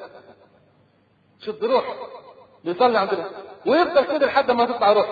A: شوف بروحي بيصلي عندنا ويفضل كده لحد ما تطلع روحه.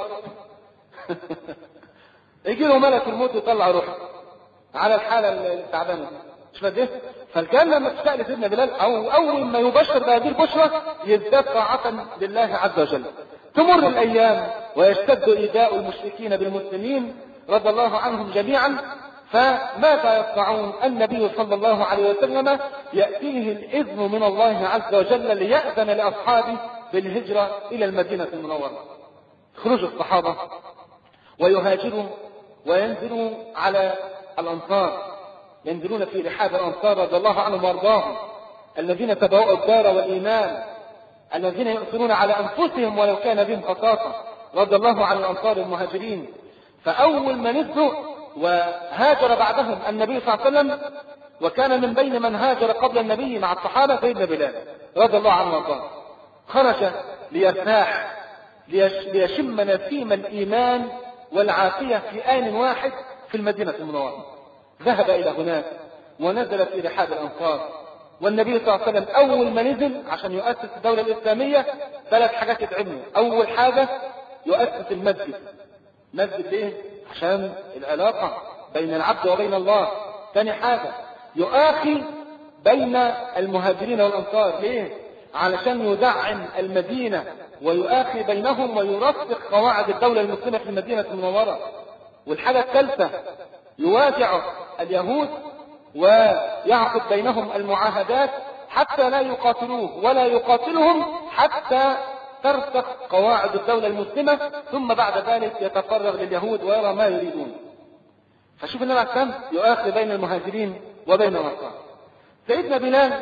A: يجي له ملك الموت يطلع روحه على الحاله التعبانه، مش فاهم ايه؟ فالجنه لما تشتاق لسيدنا بلال او اول ما يبشر بهذه البشرى يزداد طاعه لله عز وجل. تمر الايام ويشتد ايذاء المشركين بالمسلمين رضي الله عنهم جميعا، فماذا يصنعون؟ النبي صلى الله عليه وسلم يأتيه الإذن من الله عز وجل ليأذن لأصحابه بالهجرة إلى المدينة المنورة. خروج الصحابة ويهاجروا وينزلوا على الأنصار، ينزلون في رحاب الأنصار رضي الله عنهم وارضاهم، الذين تبوأوا الدار والإيمان، الذين يؤثرون على أنفسهم ولو كان بهم خصاصة، رضي الله عن الأنصار المهاجرين. فأول ما نزلوا وهاجر بعدهم النبي صلى الله عليه وسلم، وكان من بين من هاجر قبل النبي مع الصحابة سيدنا بلال رضي الله عنه وارضاه، خرج ليرتاح ليشم نسيم الإيمان والعافية في آن واحد في المدينة المنورة. ذهب إلى هناك ونزل في رحاب الأنصار، والنبي صلى الله عليه وسلم أول ما نزل عشان يؤسس الدولة الإسلامية ثلاث حاجات يتعملوا. أول حاجة يؤسس المسجد. مسجد ليه؟ عشان العلاقة بين العبد وبين الله. ثاني حاجة يؤاخي بين المهاجرين والأنصار. ليه؟ علشان يدعم المدينة ويؤاخي بينهم ويرسخ قواعد الدولة المسلمة في المدينة المنورة. والحاجة الثالثة يواجع اليهود ويعقد بينهم المعاهدات حتى لا يقاتلوه ولا يقاتلهم حتى ترسخ قواعد الدولة المسلمة، ثم بعد ذلك يتفرغ لليهود ويرى ما يريدون. فشوف النبي عليه السلام يؤخي بين المهاجرين وبين الأنصار. سيدنا بلال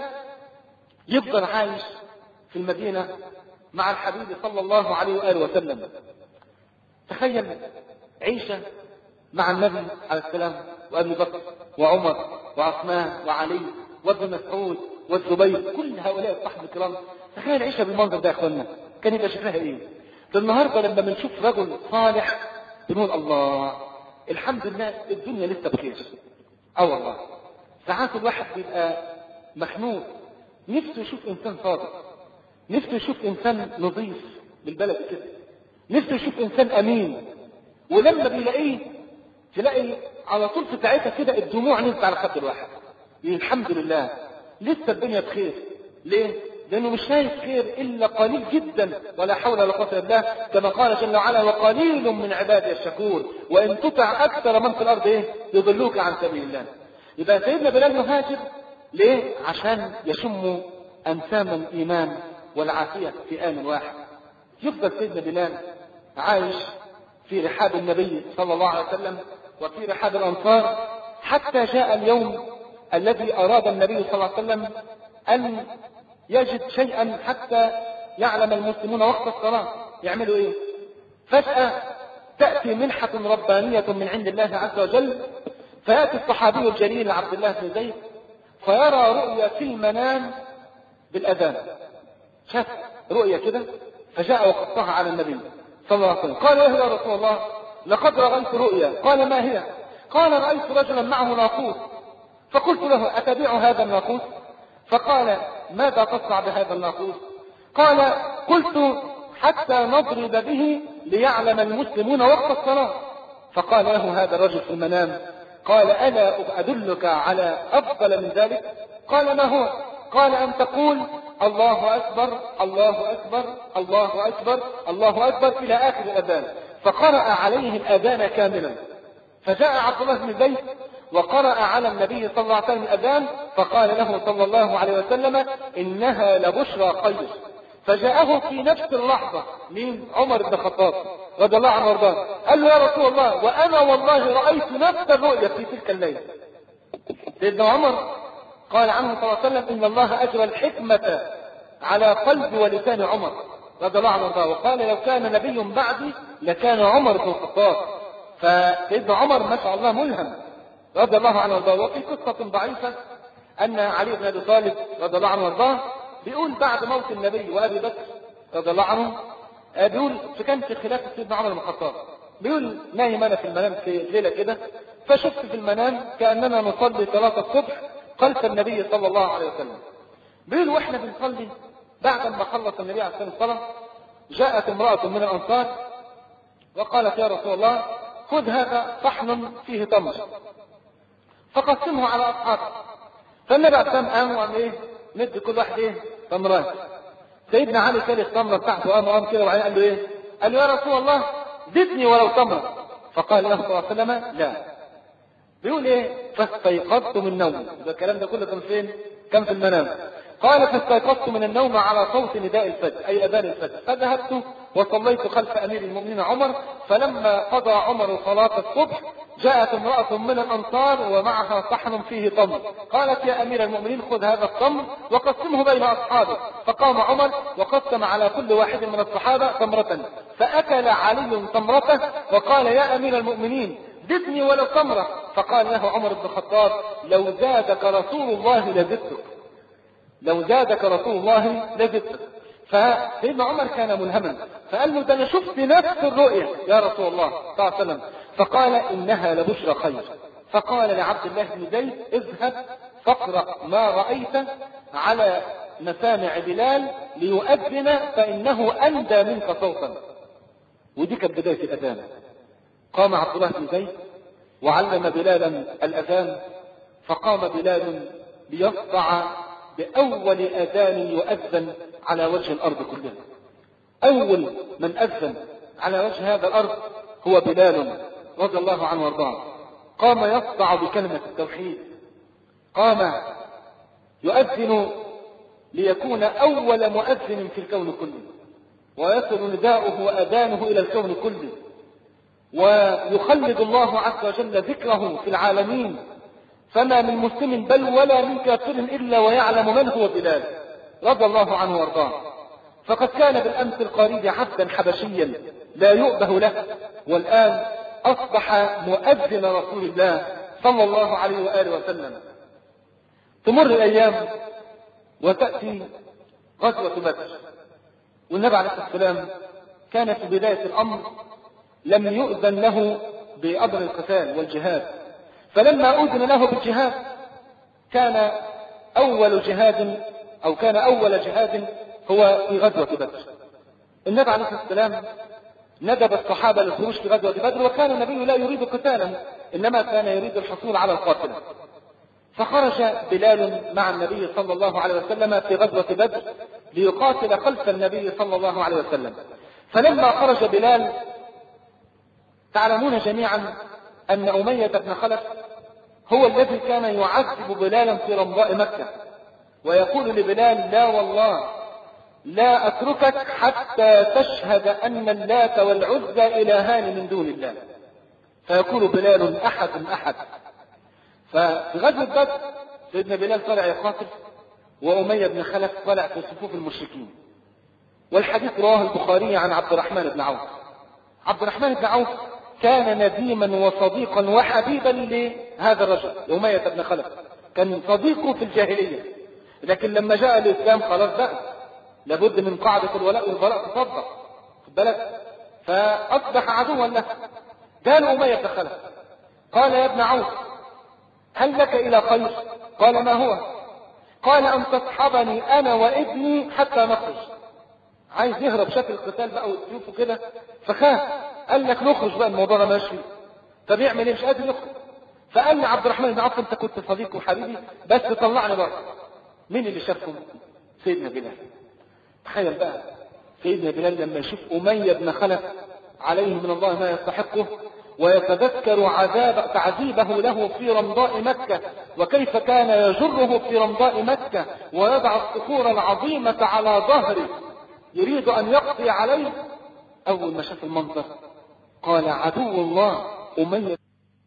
A: يفضل عايش في المدينة مع الحبيب صلى الله عليه وآله وسلم. تخيل عيشة مع النبي عليه السلام وأبي بكر وعمر وعثمان وعلي وابن مسعود والزبير، كل هؤلاء الصحابة الكرام. تخيل عيشة بالمنظر ده يا اخوانا، كان يبقى شكلها ايه؟ ده النهارده لما بنشوف رجل صالح بنقول الله الحمد لله الدنيا لسه بخير. اه والله ساعات الواحد بيبقى مخنوق، نفسه يشوف انسان صادق، نفسه يشوف انسان نظيف بالبلد كده، نفسه يشوف انسان امين، ولما بيلاقيه تلاقي على طول في ساعتها كده الدموع نزلت على خد الواحد. الحمد لله لسه الدنيا بخير. ليه؟ لانه مش شايف خير الا قليل جدا، ولا حول ولا قوه الا بالله، كما قال جل وعلا وقليل من عبادي الشكور وان تطع اكثر من في الارض ايه يضلوك عن سبيل الله. يبقى سيدنا بلال يهاجر ليه؟ عشان يشم انسام الايمان والعافيه في ان واحد. يفضل سيدنا بلال عايش في رحاب النبي صلى الله عليه وسلم وفي رحاب الانصار، حتى جاء اليوم الذي اراد النبي صلى الله عليه وسلم ان يجد شيئا حتى يعلم المسلمون وقت الصلاة يعملوا ايه. فجأة تأتي منحة ربانية من عند الله عز وجل، فيأتي الصحابي الجليل عبد الله بن زيد فيرى رؤيا في المنام بالأذان. شاف رؤيا كده فجاء وقصها على النبي صلى الله عليه وسلم. قال له يا رسول الله لقد رأيت رؤيا. قال ما هي؟ قال رأيت رجلا معه ناقوس. فقلت له أتبيع هذا الناقوس؟ فقال ماذا تصنع بهذا الناقوس؟ قال قلت حتى نضرب به ليعلم المسلمون وقت الصلاة. فقال له هذا الرجل في المنام قال ألا أدلك على أفضل من ذلك؟ قال ما هو؟ قال أن تقول الله أكبر الله أكبر الله أكبر الله أكبر إلى آخر الأذان. فقرأ عليه الأذان كاملا. فجاء عبد الله بن زيد وقرأ على النبي صلى الله عليه وسلم الأذان، فقال له صلى الله عليه وسلم إنها لبشرى خير. فجاءه في نفس اللحظة مين؟ عمر بن الخطاب رضي الله عنه وارضاه. قال له يا رسول الله وأنا والله رأيت نفس الرؤيا في تلك الليلة. سيدنا عمر قال عنه صلى الله عليه وسلم إن الله أجرى الحكمة على قلب ولسان عمر رضي الله عنه وارضاه، وقال لو كان نبي بعدي لكان عمر بن الخطاب. فسيدنا عمر ما شاء الله ملهم رضي الله عنه وارضاه. وفي قصة ضعيفة أن علي بن أبي طالب رضي الله عنه وارضاه بيقول بعد موت النبي وأبي بكر رضي الله عنه، بيقول فكان في خلافة سيدنا عمر بن الخطاب، بيقول نايم أنا في المنام في ليلة كده، فشفت في المنام كأننا نصلي صلاة الصبح خلف النبي صلى الله عليه وسلم. بيقول واحنا بنصلي بعد ما خلص النبي عليه الصلاة والسلام جاءت امرأة من الأنصار وقالت يا رسول الله خذ هذا صحن فيه تمر فقسمه على أصحابه. فالنبي عليه السلام قام وقام ايه ندي كل واحد ايه تمرات. سيدنا علي كان التمره بتاعته قام وقام كده وبعدين قال له ايه؟ قال له يا رسول الله زدني ولو تمره. فقال له صلى الله عليه وسلم لا. بيقول ايه؟ فاستيقظت من النوم. ده الكلام ده كله كان فين؟ كان في المنام. قال فاستيقظت من النوم على صوت نداء الفجر اي اذان الفجر، فذهبت وصليت خلف امير المؤمنين عمر. فلما قضى عمر صلاة الصبح جاءت امرأة من الأنصار ومعها صحن فيه تمر. قالت يا أمير المؤمنين خذ هذا التمر وقسمه بين أصحابه. فقام عمر وقسم على كل واحد من الصحابة تمرة، فأكل علي تمرته وقال يا أمير المؤمنين زدني ولو تمرة. فقال له عمر بن الخطاب لو زادك رسول الله لزدتك، لو زادك رسول الله لزدتك. فسيدنا عمر كان ملهما فقال له ده انا شفت نفس الرؤيا يا رسول الله صلى الله عليه وسلم. فقال انها لبشرى خير. فقال لعبد الله بن زيد اذهب فاقرأ ما رأيت على مسامع بلال ليؤذن فانه اندى منك صوتا. ودي كانت بداية الاذان. قام عبد الله بن زيد وعلم بلالا الاذان، فقام بلال ليصدع بأول أذان يؤذن على وجه الأرض كلها. أول من أذن على وجه هذا الأرض هو بلال رضي الله عنه وارضاه. قام يصدع بكلمة التوحيد، قام يؤذن ليكون أول مؤذن في الكون كله. ويصل نداؤه وأذانه إلى الكون كله، ويخلد الله عز وجل ذكره في العالمين، فما من مسلم بل ولا من كافر إلا ويعلم من هو بلال رضي الله عنه وارضاه. فقد كان بالأمس القريب عبدا حبشيا لا يؤبه له، والآن أصبح مؤذن رسول الله صلى الله عليه وآله وسلم. تمر الأيام وتأتي غزوة بدر، والنبي عليه الصلاة والسلام كان في بداية الأمر لم يؤذن له بأمر القتال والجهاد، فلما أذن له بالجهاد كان أول جهاد أو كان أول جهاد هو في غزوة بدر. النبي عليه الصلاة والسلام ندب الصحابة للخروج في غزوة بدر، وكان النبي لا يريد قتالا إنما كان يريد الحصول على القاتلة. فخرج بلال مع النبي صلى الله عليه وسلم في غزوة بدر ليقاتل خلف النبي صلى الله عليه وسلم. فلما خرج بلال، تعلمون جميعا أن أمية بن خلف هو الذي كان يعذب بلالا في رمضاء مكة، ويقول لبلال: لا والله لا أتركك حتى تشهد أن اللات والعزى إلهان من دون الله. فيقول بلال: أحد أحد. ففي غزوة بدر سيدنا بلال طلع يقاتل، وأمية بن خلف طلع في صفوف المشركين. والحديث رواه البخاري عن عبد الرحمن بن عوف. عبد الرحمن بن عوف كان نديما وصديقا وحبيبا لهذا الرجل أمية بن خلف، كان صديقه في الجاهلية، لكن لما جاء الإسلام خلاص بقى لابد من قاعدة الولاء والبراء تطبق في البلد، فأصبح عدوا له. قال أمية بن خلف: قال يا ابن عوف هل لك إلى خير؟ قال: ما هو؟ قال: أن تصحبني أنا وابني حتى نخرج. عايز يهرب شكل القتال بقى وتشوفه كده، فخاف، قال لك نخرج بقى، الموضوع ده ماشي. طب يعمل ايه؟ مش قادر يخرج. فقال لي عبد الرحمن بن عوف: انت كنت صديق وحبيبي بس طلعني بره. مين اللي شافهم؟ سيدنا بلال. تخيل بقى سيدنا بلال لما يشوف أمية بن خلف عليه من الله ما يستحقه، ويتذكر عذاب تعذيبه له في رمضاء مكة، وكيف كان يجره في رمضاء مكة ويضع الصخور العظيمة على ظهره يريد أن يقضي عليه. أول ما شاف المنظر قال: عدو الله أمية.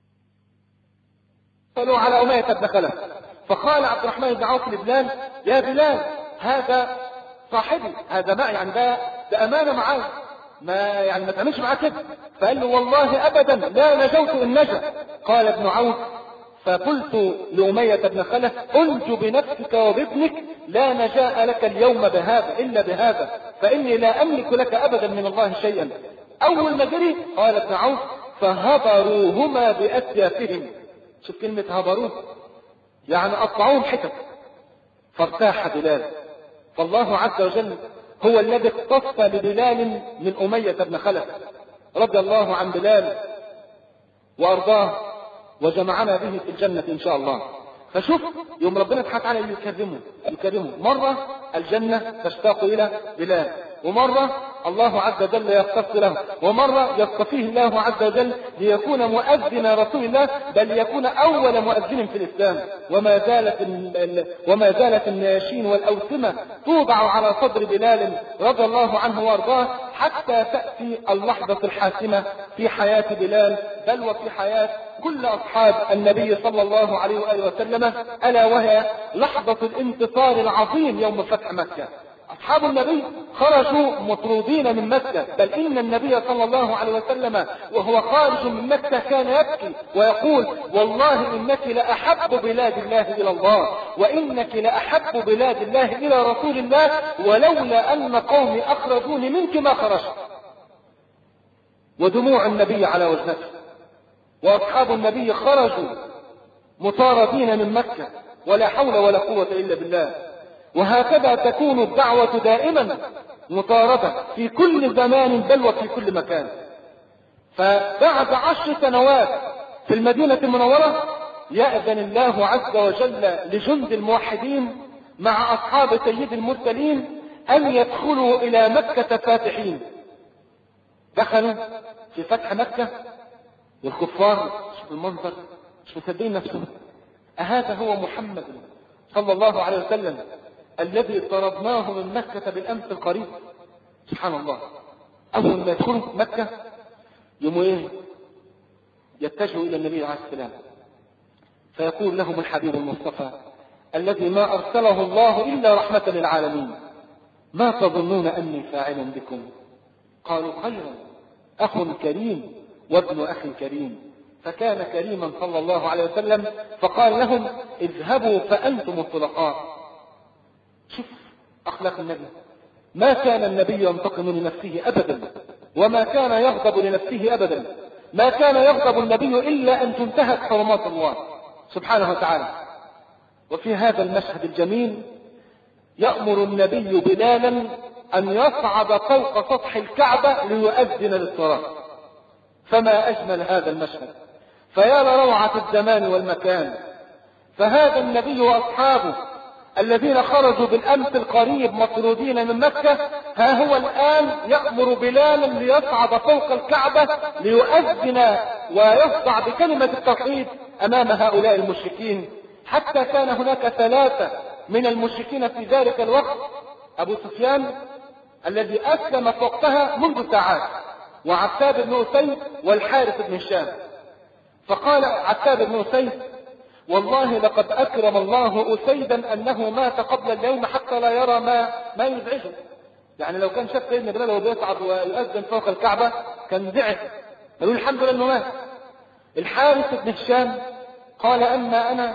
A: قالوا على أمية بن خلف. فقال عبد الرحمن بن عوف لبلال: يا بلال هذا صاحبي، هذا ما يعني ده, ده أمانة معاه، ما يعني ما تعملش معاه كده. فقال له: والله أبدا لا نجوت إن نجا. قال ابن عوف: فقلت لأمية بن خلف: أنجو بنفسك وبابنك، لا نجاء لك اليوم بهذا إلا بهذا، فإني لا أملك لك أبدا من الله شيئا. أول ما جري قال ابن عوف: فهبروهما بأسيافهم. شوف كلمة هبروه، يعني قطعوهم حتت. فارتاح بلال. فالله عز وجل هو الذي اختص لبلال من أمية بن خلف رضي الله عن بلال وأرضاه، وجمعنا به في الجنة إن شاء الله. فشوف يوم ربنا سبحانه وتعالى يكرمه يكرمه مرة الجنة تشتاق إلى بلال، ومرة الله عز وجل يختص له، ومرة يصطفيه الله عز وجل ليكون مؤذن رسول الله، بل يكون أول مؤذن في الإسلام. وما زالت وما زالت النياشين والأوسمة توضع على صدر بلال رضي الله عنه وارضاه، حتى تأتي اللحظة الحاسمة في حياة بلال، بل وفي حياة كل أصحاب النبي صلى الله عليه وآله وسلم، ألا وهي لحظة الانتصار العظيم يوم فتح مكة. أصحاب النبي خرجوا مطرودين من مكة، بل إن النبي صلى الله عليه وسلم وهو خارج من مكة كان يبكي ويقول: والله إنك لأحب بلاد الله إلى الله، وإنك لأحب بلاد الله إلى رسول الله، ولولا أن قومي أخرجوني منك ما خرجت. ودموع النبي على وجهته، وأصحاب النبي خرجوا مطاردين من مكة، ولا حول ولا قوة إلا بالله. وهكذا تكون الدعوة دائما مطاردة في كل زمان بل وفي كل مكان. فبعد عشر سنوات في المدينة المنورة يأذن الله عز وجل لجند الموحدين مع أصحاب سيد المرسلين أن يدخلوا إلى مكة فاتحين. دخلوا في فتح مكة والكفار شوف المنظر، مش مصدقين نفسهم. أهذا هو محمد صلى الله عليه وسلم الذي طردناه من مكة بالأمس القريب؟ سبحان الله. أول ما يدخلوا مكة يوموا إيه؟ يتجهوا إلى النبي عليه السلام، فيقول لهم الحبيب المصطفى الذي ما أرسله الله إلا رحمة للعالمين: ما تظنون أني فاعل بكم؟ قالوا: خيرا، أخ كريم وابن أخ كريم. فكان كريما صلى الله عليه وسلم، فقال لهم: اذهبوا فأنتم الطلقاء. شوف أخلاق النبي، ما كان النبي ينتقم لنفسه أبدا، وما كان يغضب لنفسه أبدا، ما كان يغضب النبي إلا أن تنتهك حرمات الله سبحانه وتعالى. وفي هذا المشهد الجميل يأمر النبي بلالا أن يصعد فوق سطح الكعبة ليؤذن للصلاة. فما أجمل هذا المشهد، فيا لروعة الزمان والمكان. فهذا النبي وأصحابه الذين خرجوا بالأمس القريب مطرودين من مكة، ها هو الآن يأمر بلالا ليصعد فوق الكعبة ليؤذن ويخضع بكلمة التوحيد أمام هؤلاء المشركين. حتى كان هناك ثلاثة من المشركين في ذلك الوقت: أبو سفيان الذي أسلم وقتها منذ ساعات، وعتاب بن أسيد، والحارث بن هشام. فقال عتاب بن أسيد: والله لقد أكرم الله أسيدا أنه مات قبل اليوم حتى لا يرى ما ما يزعجه. يعني لو كان شاف سيدنا بلال وهو بيصعد ويؤذن فوق الكعبة كان زعج، يقول الحمد لله انه مات. الحارث بن هشام قال: أما أنا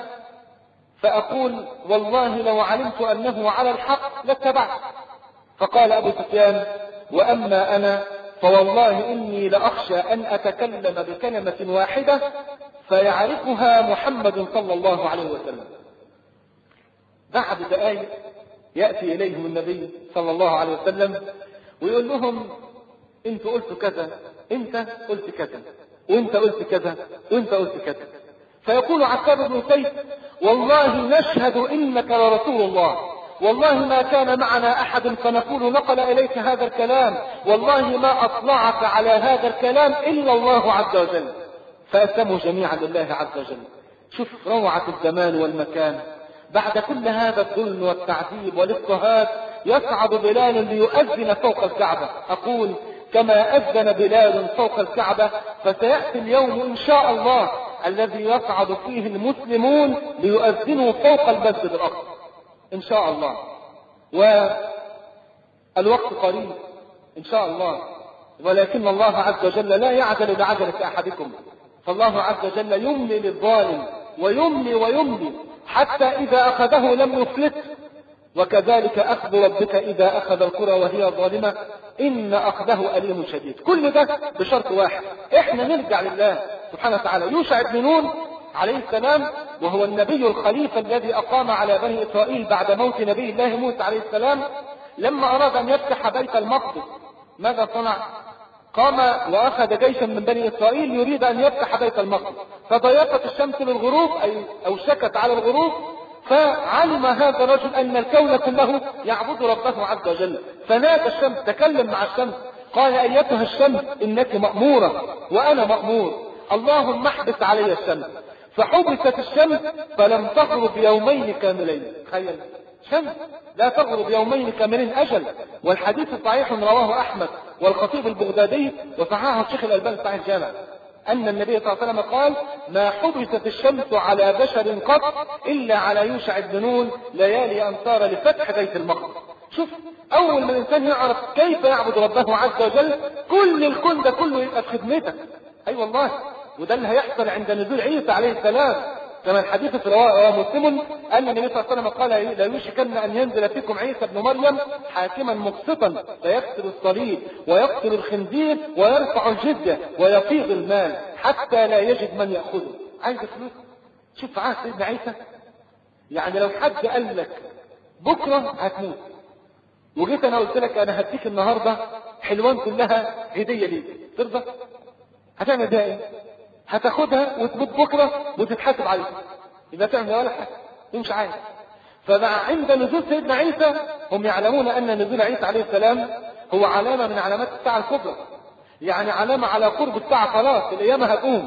A: فأقول والله لو علمت أنه على الحق لاتبعت. فقال أبو سفيان: وأما أنا فوالله إني لأخشى أن أتكلم بكلمة واحدة فيعرفها محمد صلى الله عليه وسلم. بعد دقائق يأتي إليهم النبي صلى الله عليه وسلم ويقول لهم: انت قلت كذا، انت قلت كذا، وانت قلت كذا، وانت قلت كذا. فيقول عتاب بن أسيد: والله نشهد إنك لرسول الله، والله ما كان معنا أحد فنقول نقل إليك هذا الكلام، والله ما أطلعك على هذا الكلام إلا الله عز وجل. فأسلموا جميعا لله عز وجل. شوف روعة الزمان والمكان. بعد كل هذا الظلم والتعذيب والاضطهاد يصعد بلال ليؤذن فوق الكعبة. أقول: كما أذن بلال فوق الكعبة فسيأتي اليوم إن شاء الله الذي يصعد فيه المسلمون ليؤذنوا فوق المسجد الأقصى إن شاء الله. والوقت قريب إن شاء الله، ولكن الله عز وجل لا يعجل بعجلة أحدكم، فالله عز وجل يملي للظالم ويملي ويملي حتى إذا أخذه لم يفلت. وكذلك أخذ ربك إذا أخذ القرى وهي ظالمة إن أخذه أليم شديد. كل ده بشرط واحد: إحنا نرجع لله سبحانه وتعالى. يوشع بن نون عليه السلام وهو النبي الخليفة الذي أقام على بني إسرائيل بعد موت نبي الله موسى عليه السلام، لما أراد أن يفتح بيت المقدس ماذا صنع؟ قام وأخذ جيشا من بني إسرائيل يريد أن يفتح بيت المقدس، فضيقت الشمس للغروب أي أوشكت على الغروب، فعلم هذا الرجل أن الكون كله يعبد ربه عز وجل، فنادى الشمس، تكلم مع الشمس، قال: أيتها الشمس إنك مأمورة وأنا مأمور، اللهم احبس علي الشمس. فحبست الشمس فلم تغرب يومين كاملين. تخيل، شمس لا تغرب يومين كاملين أجل. والحديث صحيح رواه أحمد والخطيب البغدادي وصححه الشيخ الألباني صحيح الجامع، أن النبي صلى الله عليه وسلم قال: ما حبست الشمس على بشر قط إلا على يوشع بن نون ليالي أمطار لفتح بيت المقدس. شوف، أول ما الإنسان يعرف كيف يعبد ربه عز وجل كل الكون ده كله يبقى في خدمتك. أي أيوة والله، وده اللي هيحصل عند نزول عيسى عليه السلام، كما الحديث في رواه مسلم أن النبي صلى الله عليه وسلم قال: لا يوشكن أن ينزل فيكم عيسى بن مريم حاكما مقسطا فيكسر الصليب ويقتل الخنزير ويرفع الجزية ويفيض المال حتى لا يجد من يأخذه. عايز فلوس؟ شوف عهد سيدنا عيسى، يعني لو حد قال لك بكرة هتموت وجيت أنا قلت لك أنا هديك النهاردة حلوان كلها هدية ليك، ترضى؟ هتعمل بها ايه؟ هتاخدها وتموت بكرة وتتحاسب عليها، يبقى تعمل ولا حاجة، مش عايز. فعند نزول سيدنا عيسى هم يعلمون أن نزول عيسى عليه السلام هو علامة من علامات الساعة الكبرى، يعني علامة على قرب الساعة، خلاص القيامة هتقوم.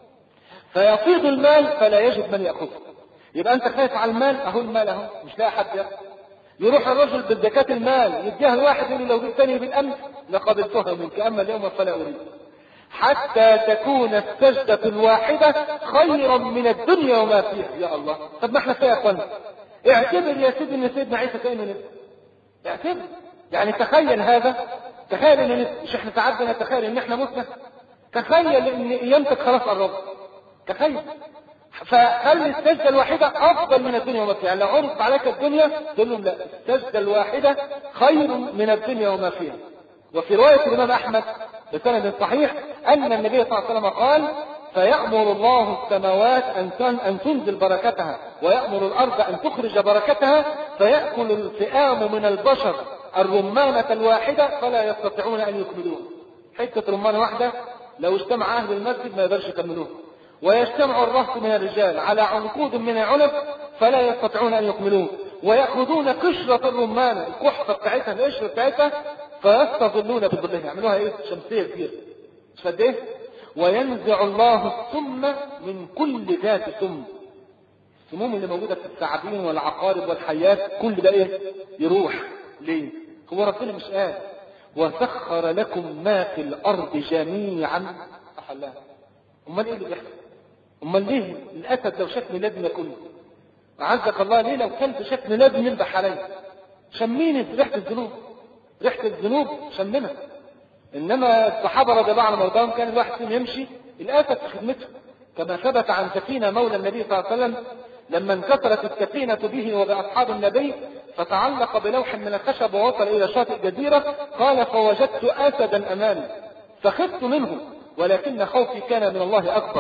A: فيفيض المال فلا يجد من يأخذه. يبقى أنت خايف على المال، أهو المال أهو مش لاقي حد يأخذ. يروح الرجل بالزكاة المال يديها الواحد يقول لو جيت تاني بالأمس لقبلتها منك، أما اليوم فلا أريد. حتى تكون السجدة الواحدة خيرا من الدنيا وما فيها. يا الله، طب ما احنا فيها يا اخوانا. اعتبر يا سيدي ان سيدنا عيسى كأنه نبي. اعتبر، يعني تخيل هذا، تخيل ان مش احنا تعبنا، تخيل ان احنا متنا، تخيل ان ايامتك خلاص قربت، تخيل. فخلي السجدة الواحدة افضل من الدنيا وما فيها. يعني لو عرضت عليك الدنيا تقول لهم لا، السجدة الواحدة خير من الدنيا وما فيها. وفي رواية الإمام أحمد بسند صحيح أن النبي صلى الله عليه وسلم قال: فيأمر الله السماوات أن تنزل بركتها، ويأمر الأرض أن تخرج بركتها، فيأكل الفئام من البشر الرمانة الواحدة فلا يستطيعون أن يكملوها. حتة رمانة واحدة لو اجتمع أهل المسجد ما يقدرش يكملوها، ويجتمع الرهط من الرجال على عنقود من العنب فلا يستطيعون أن يكملوه، ويأخذون قشرة الرمانة، الكحفة بتاعتها، القشرة بتاعتها، فيستظلون بظلها، يعملوها ايه؟ شمسية كبيرة، مش قد ايه؟ وينزع الله السم من كل ذات سم. السموم اللي موجودة في الثعابين والعقارب والحيات كل ده ايه؟ يروح. ليه؟ هو ربنا مش قال وسخر لكم ما في الارض جميعا احلاها؟ امال ايه اللي بيحصل؟ امال ليه الاسد لو شاف ميلاد ما كله؟ عزك الله، ليه لو كان في شاف ميلاد يذبح عليه؟ شميني ريحة الذنوب، ريحة الذنوب شمنا. انما الصحابة رضي الله عنهم وارضاهم كان الواحد فيهم يمشي الاسد في خدمته، كما ثبت عن سفينة مولى النبي صلى الله عليه وسلم لما انكسرت السفينة به وبأصحاب النبي، فتعلق بلوح من الخشب ووصل الى شاطئ جزيرة، قال: فوجدت اسدا امامي فخفت منه ولكن خوفي كان من الله اكبر.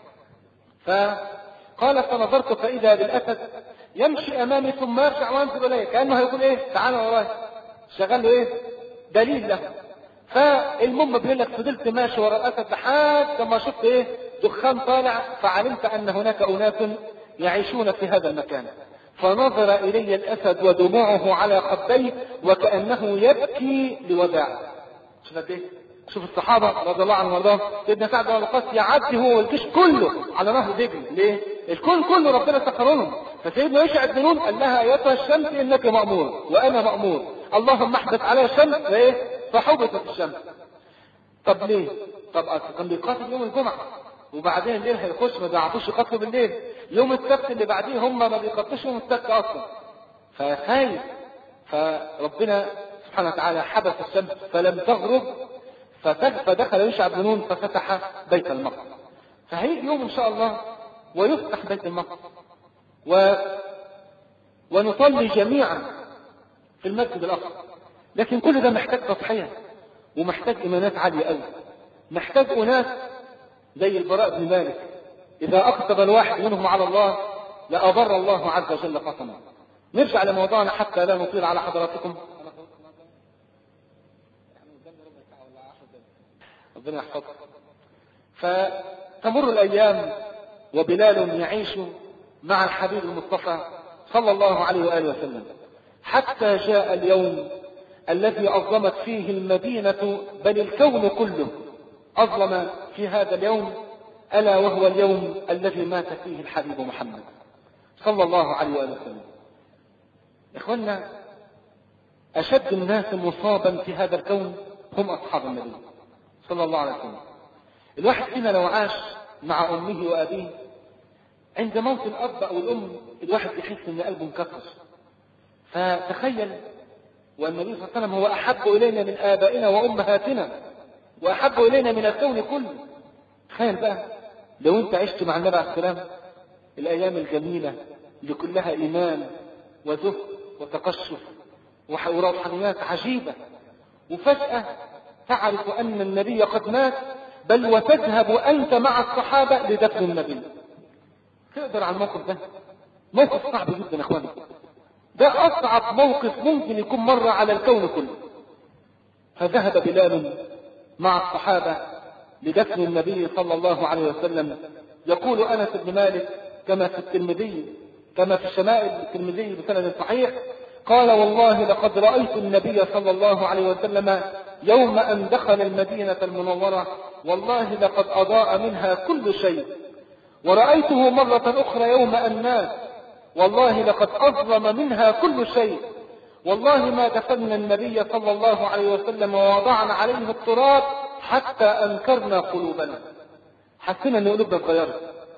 A: فقال: فنظرت فاذا بالاسد يمشي امامي ثم يرجع وينزل الي، كانه هيقول ايه؟ تعالى وراي، شغل له ايه؟ دليل له. فالمهم بيقول لك فضلت ماشي ورا الاسد لحد ما شفت ايه؟ دخان طالع، فعلمت ان هناك اناس يعيشون في هذا المكان. فنظر الي الاسد ودموعه على خديه وكانه يبكي لوداع. شوف قد ايه؟ شوف الصحابه رضي الله عنهم وارضاهم، سيدنا سعد بن وقاص يعدي هو والجيش كله على نهر دجله. ليه؟ الكون كله ربنا سخر لهم. فسيدنا يشع بن نون قال لها: ايتها الشمس انك مامور وانا مامور، اللهم احدث عليها الشمس وايه؟ فحبطت الشمس. طب ليه؟ طب كان بيقاتل يوم الجمعه، وبعدين الليل هيخش ما بيعرفوش يقاتلوا بالليل، يوم السبت اللي بعديه هم ما بيقاتلوش يوم السبت اصلا، فخايف. فربنا سبحانه وتعالى حبس الشمس فلم تغرب، فدخل يشع بن نون ففتح بيت المقدس. فهيجي يوم ان شاء الله ويفتح بيت المقدس و... ونصلي جميعا في المسجد الاقصى. لكن كل ده محتاج تضحية ومحتاج ايمانات عالية قوي، محتاج اناس زي البراء بن مالك اذا اقسم الواحد منهم على الله لأبر الله عز وجل قسمه. نرجع لموضوعنا حتى لا نطيل على حضراتكم. ربنا يحفظك. فتمر الايام وبلال يعيش مع الحبيب المصطفى صلى الله عليه وآله وسلم، حتى جاء اليوم الذي أظلمت فيه المدينة بل الكون كله أظلم في هذا اليوم، ألا وهو اليوم الذي مات فيه الحبيب محمد صلى الله عليه وآله وسلم. إخوانا، أشد الناس مصابا في هذا الكون هم أصحاب النبي صلى الله عليه وسلم. الواحد فينا لو عاش مع أمه وأبيه عند موت الأب أو الأم الواحد يحس إن قلبه انكسر. فتخيل، والنبي صلى الله عليه وسلم هو أحب إلينا من آبائنا وأمهاتنا وأحب إلينا من الكون كله. تخيل بقى لو أنت عشت مع النبي عليه السلام الأيام الجميلة اللي كلها إيمان وزهد وتقشف وروحانيات عجيبة، وفجأة تعرف أن النبي قد مات، بل وتذهب أنت مع الصحابة لدفن النبي. تقدر على الموقف ده؟ موقف صعب جدا يا اخواني، ده أصعب موقف ممكن يكون مر على الكون كله. فذهب بلال مع الصحابة لدفن النبي صلى الله عليه وسلم. يقول أنس بن مالك كما في الترمذي كما في شمائل الترمذي بسند صحيح، قال: والله لقد رأيت النبي صلى الله عليه وسلم يوم أن دخل المدينة المنورة، والله لقد أضاء منها كل شيء، ورأيته مرة أخرى يوم أن مات، والله لقد أظلم منها كل شيء، والله ما دفن النبي صلى الله عليه وسلم ووضعنا عليه التراب حتى أنكرنا قلوبنا، حسنا أن قلوبنا اتغيرت.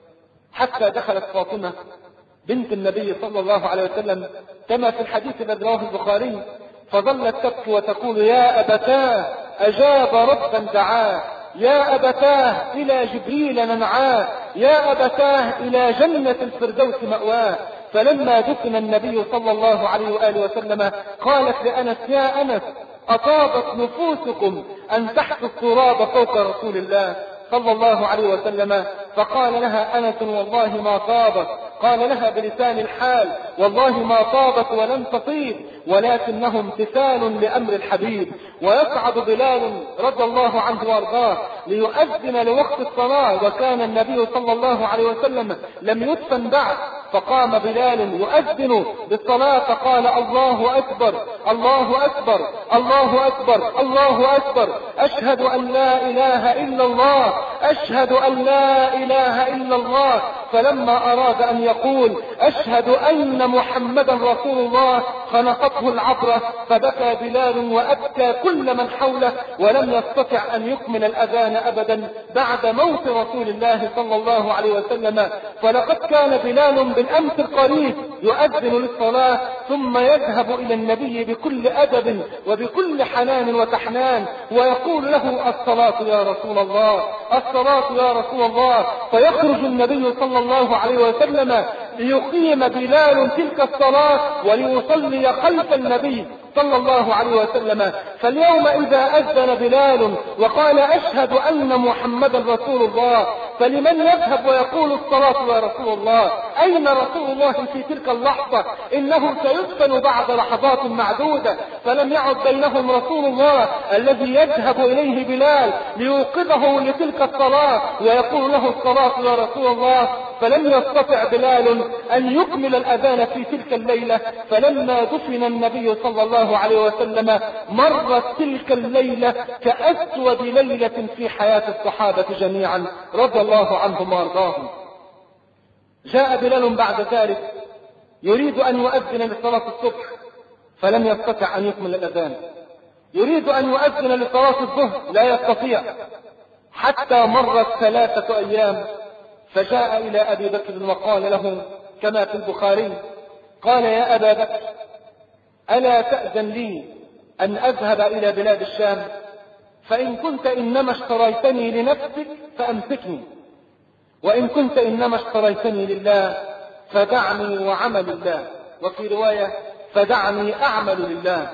A: حتى دخلت فاطمة بنت النبي صلى الله عليه وسلم كما في الحديث الذي رواه البخاري، فظلت تبكي وتقول: يا أبتاه أجاب ربا دعاه، يا أبتاه إلى جبريل ننعاه، يا أبتاه إلى جنة الفردوس مأواه. فلما دفن النبي صلى الله عليه وآله وسلم قالت لأنس: يا أنس أطابت نفوسكم أن تحثوا التراب فوق رسول الله صلى الله عليه وسلم؟ فقال لها أنس: والله ما طابت. قال لها بلسان الحال: والله ما طابت ولن تطيب، ولكنه امتثال لأمر الحبيب. ويصعد بلال رضي الله عنه وارضاه ليؤذن لوقت الصلاة، وكان النبي صلى الله عليه وسلم لم يدفن بعد، فقام بلال يؤذن بالصلاة فقال: الله أكبر الله أكبر الله أكبر الله أكبر، أشهد أن لا إله إلا الله أشهد أن لا إله إلا الله. فلما أراد أن يقول أشهد أن محمدا رسول الله خنقته العبرة، فبكى بلال وأبكى كل من حوله، ولم يستطع أن يكمل الأذان أبدا بعد موت رسول الله صلى الله عليه وسلم. فلقد كان بلال بالأمس القريب يؤذن للصلاة ثم يذهب إلى النبي بكل أدب وبكل حنان وتحنان ويقول له: الصلاة يا رسول الله الصلاة يا رسول الله. فيخرج النبي صلى الله عليه وسلم ليقيم بلال تلك الصلاة وليصلي خلف النبي صلى الله عليه وسلم. فاليوم إذا أذن بلال وقال: أشهد أن محمدا رسول الله، فلمن يذهب ويقول: الصلاة يا رسول الله؟ أين رسول الله في تلك اللحظة؟ إنه سيدفن بعد لحظات معدودة. فلم يعد بينهم رسول الله الذي يذهب إليه بلال ليوقظه لتلك الصلاة ويقول له: الصلاة يا رسول الله. فلم يستطع بلال أن يكمل الأذان في تلك الليلة. فلما دفن النبي صلى الله عليه وسلم مرت تلك الليلة كأسود ليلة في حياة الصحابة جميعا رضي الله عنهم وارضاهم. جاء بلال بعد ذلك يريد أن يؤذن لصلاة الصبح، فلم يستطع أن يكمل الأذان. يريد أن يؤذن لصلاة الظهر، لا يستطيع. حتى مرت ثلاثة أيام، فجاء إلى أبي بكر وقال له كما في البخاري: قال: يا أبا بكر، ألا تأذن لي أن أذهب إلى بلاد الشام؟ فإن كنت إنما اشتريتني لنفسك فأمسكني، وإن كنت إنما اشتريتني لله فدعني وعمل الله، وفي رواية: فدعني أعمل لله.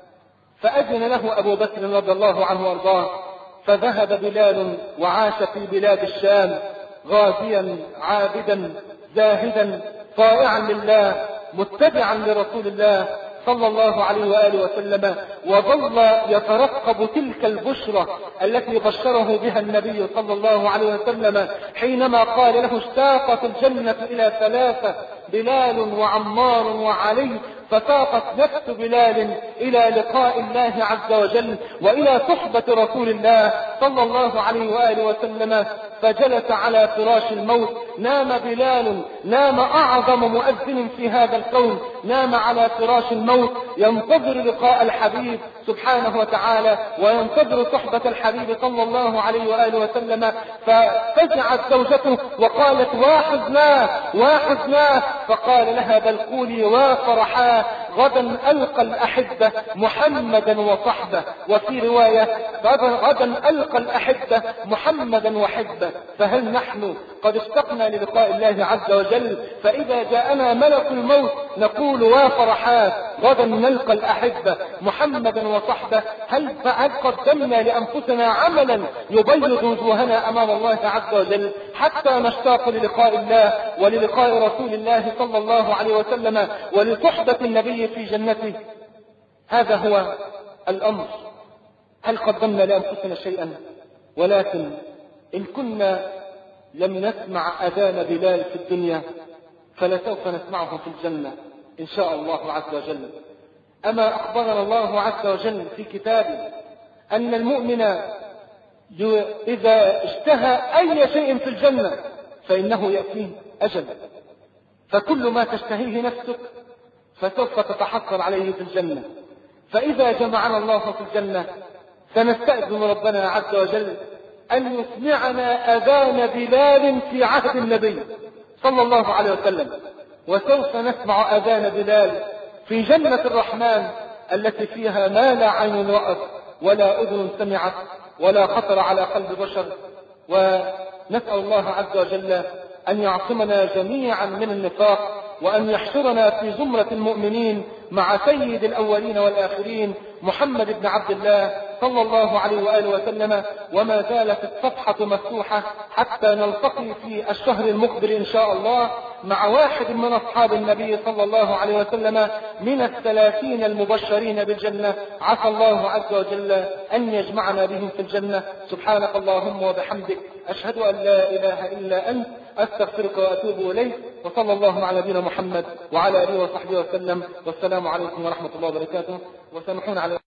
A: فأذن له أبو بكر رضي الله عنه وارضاه، فذهب بلال وعاش في بلاد الشام غازيا عابدا زاهدا طائعا لله متبعا لرسول الله صلى الله عليه وآله وسلم، وظل يترقب تلك البشرى التي بشره بها النبي صلى الله عليه وسلم حينما قال له: اشتاقت الجنة إلى ثلاثة: بلال وعمار وعلي. فساقت نفس بلال إلى لقاء الله عز وجل وإلى صحبة رسول الله صلى الله عليه وآله وسلم. فجلس على فراش الموت، نام بلال، نام أعظم مؤذن في هذا الكون، نام على فراش الموت ينتظر لقاء الحبيب سبحانه وتعالى وينتظر صحبة الحبيب صلى الله عليه وآله وسلم. ففزعت زوجته وقالت: واحزناه واحزناه. فقال لها: بل قولي وافرحاه، غدا ألقى الأحبة محمدا وصحبه. وفي رواية: غدا ألقى الأحبة محمدا وحبه. فهل نحن قد اشتقنا للقاء الله عز وجل؟ فإذا جاءنا ملك الموت نقول: وافرحاه، غدا نلقى الأحبة محمدا وصحبه. هل قدمنا لأنفسنا عملا يبيض وجوهنا أمام الله عز وجل حتى نشتاق للقاء الله وللقاء رسول الله صلى الله عليه وسلم ولصحبة النبي في جنته؟ هذا هو الأمر. هل قدمنا لأنفسنا شيئا؟ ولكن إن كنا لم نسمع أذان بلال في الدنيا فلسوف نسمعه في الجنة إن شاء الله عز وجل. أما أخبرنا الله عز وجل في كتابه أن المؤمن إذا اشتهى أي شيء في الجنة فإنه يأتيه أجل، فكل ما تشتهيه نفسك فسوف تتحصل عليه في الجنة. فإذا جمعنا الله في الجنة سنستأذن ربنا عز وجل أن يسمعنا أذان بلال في عهد النبي صلى الله عليه وسلم، وسوف نسمع أذان بلال في جنة الرحمن التي فيها ما لا عين رأت ولا أذن سمعت ولا خطر على قلب بشر. ونسأل الله عز وجل أن يعصمنا جميعا من النفاق، وأن يحشرنا في زمرة المؤمنين مع سيد الأولين والآخرين محمد بن عبد الله صلى الله عليه وآله وسلم. وما زالت الصفحة مفتوحة حتى نلتقي في الشهر المقبل إن شاء الله مع واحد من أصحاب النبي صلى الله عليه وسلم من الثلاثين المبشرين بالجنة. عسى الله عز وجل أن يجمعنا بهم في الجنة. سبحانك اللهم وبحمدك، أشهد أن لا إله إلا أنت، أستغفرك وأتوب إليك. وصلى الله على نبينا محمد وعلى آله وصحبه وسلم، والسلام عليكم ورحمة الله وبركاته. وسامحونا على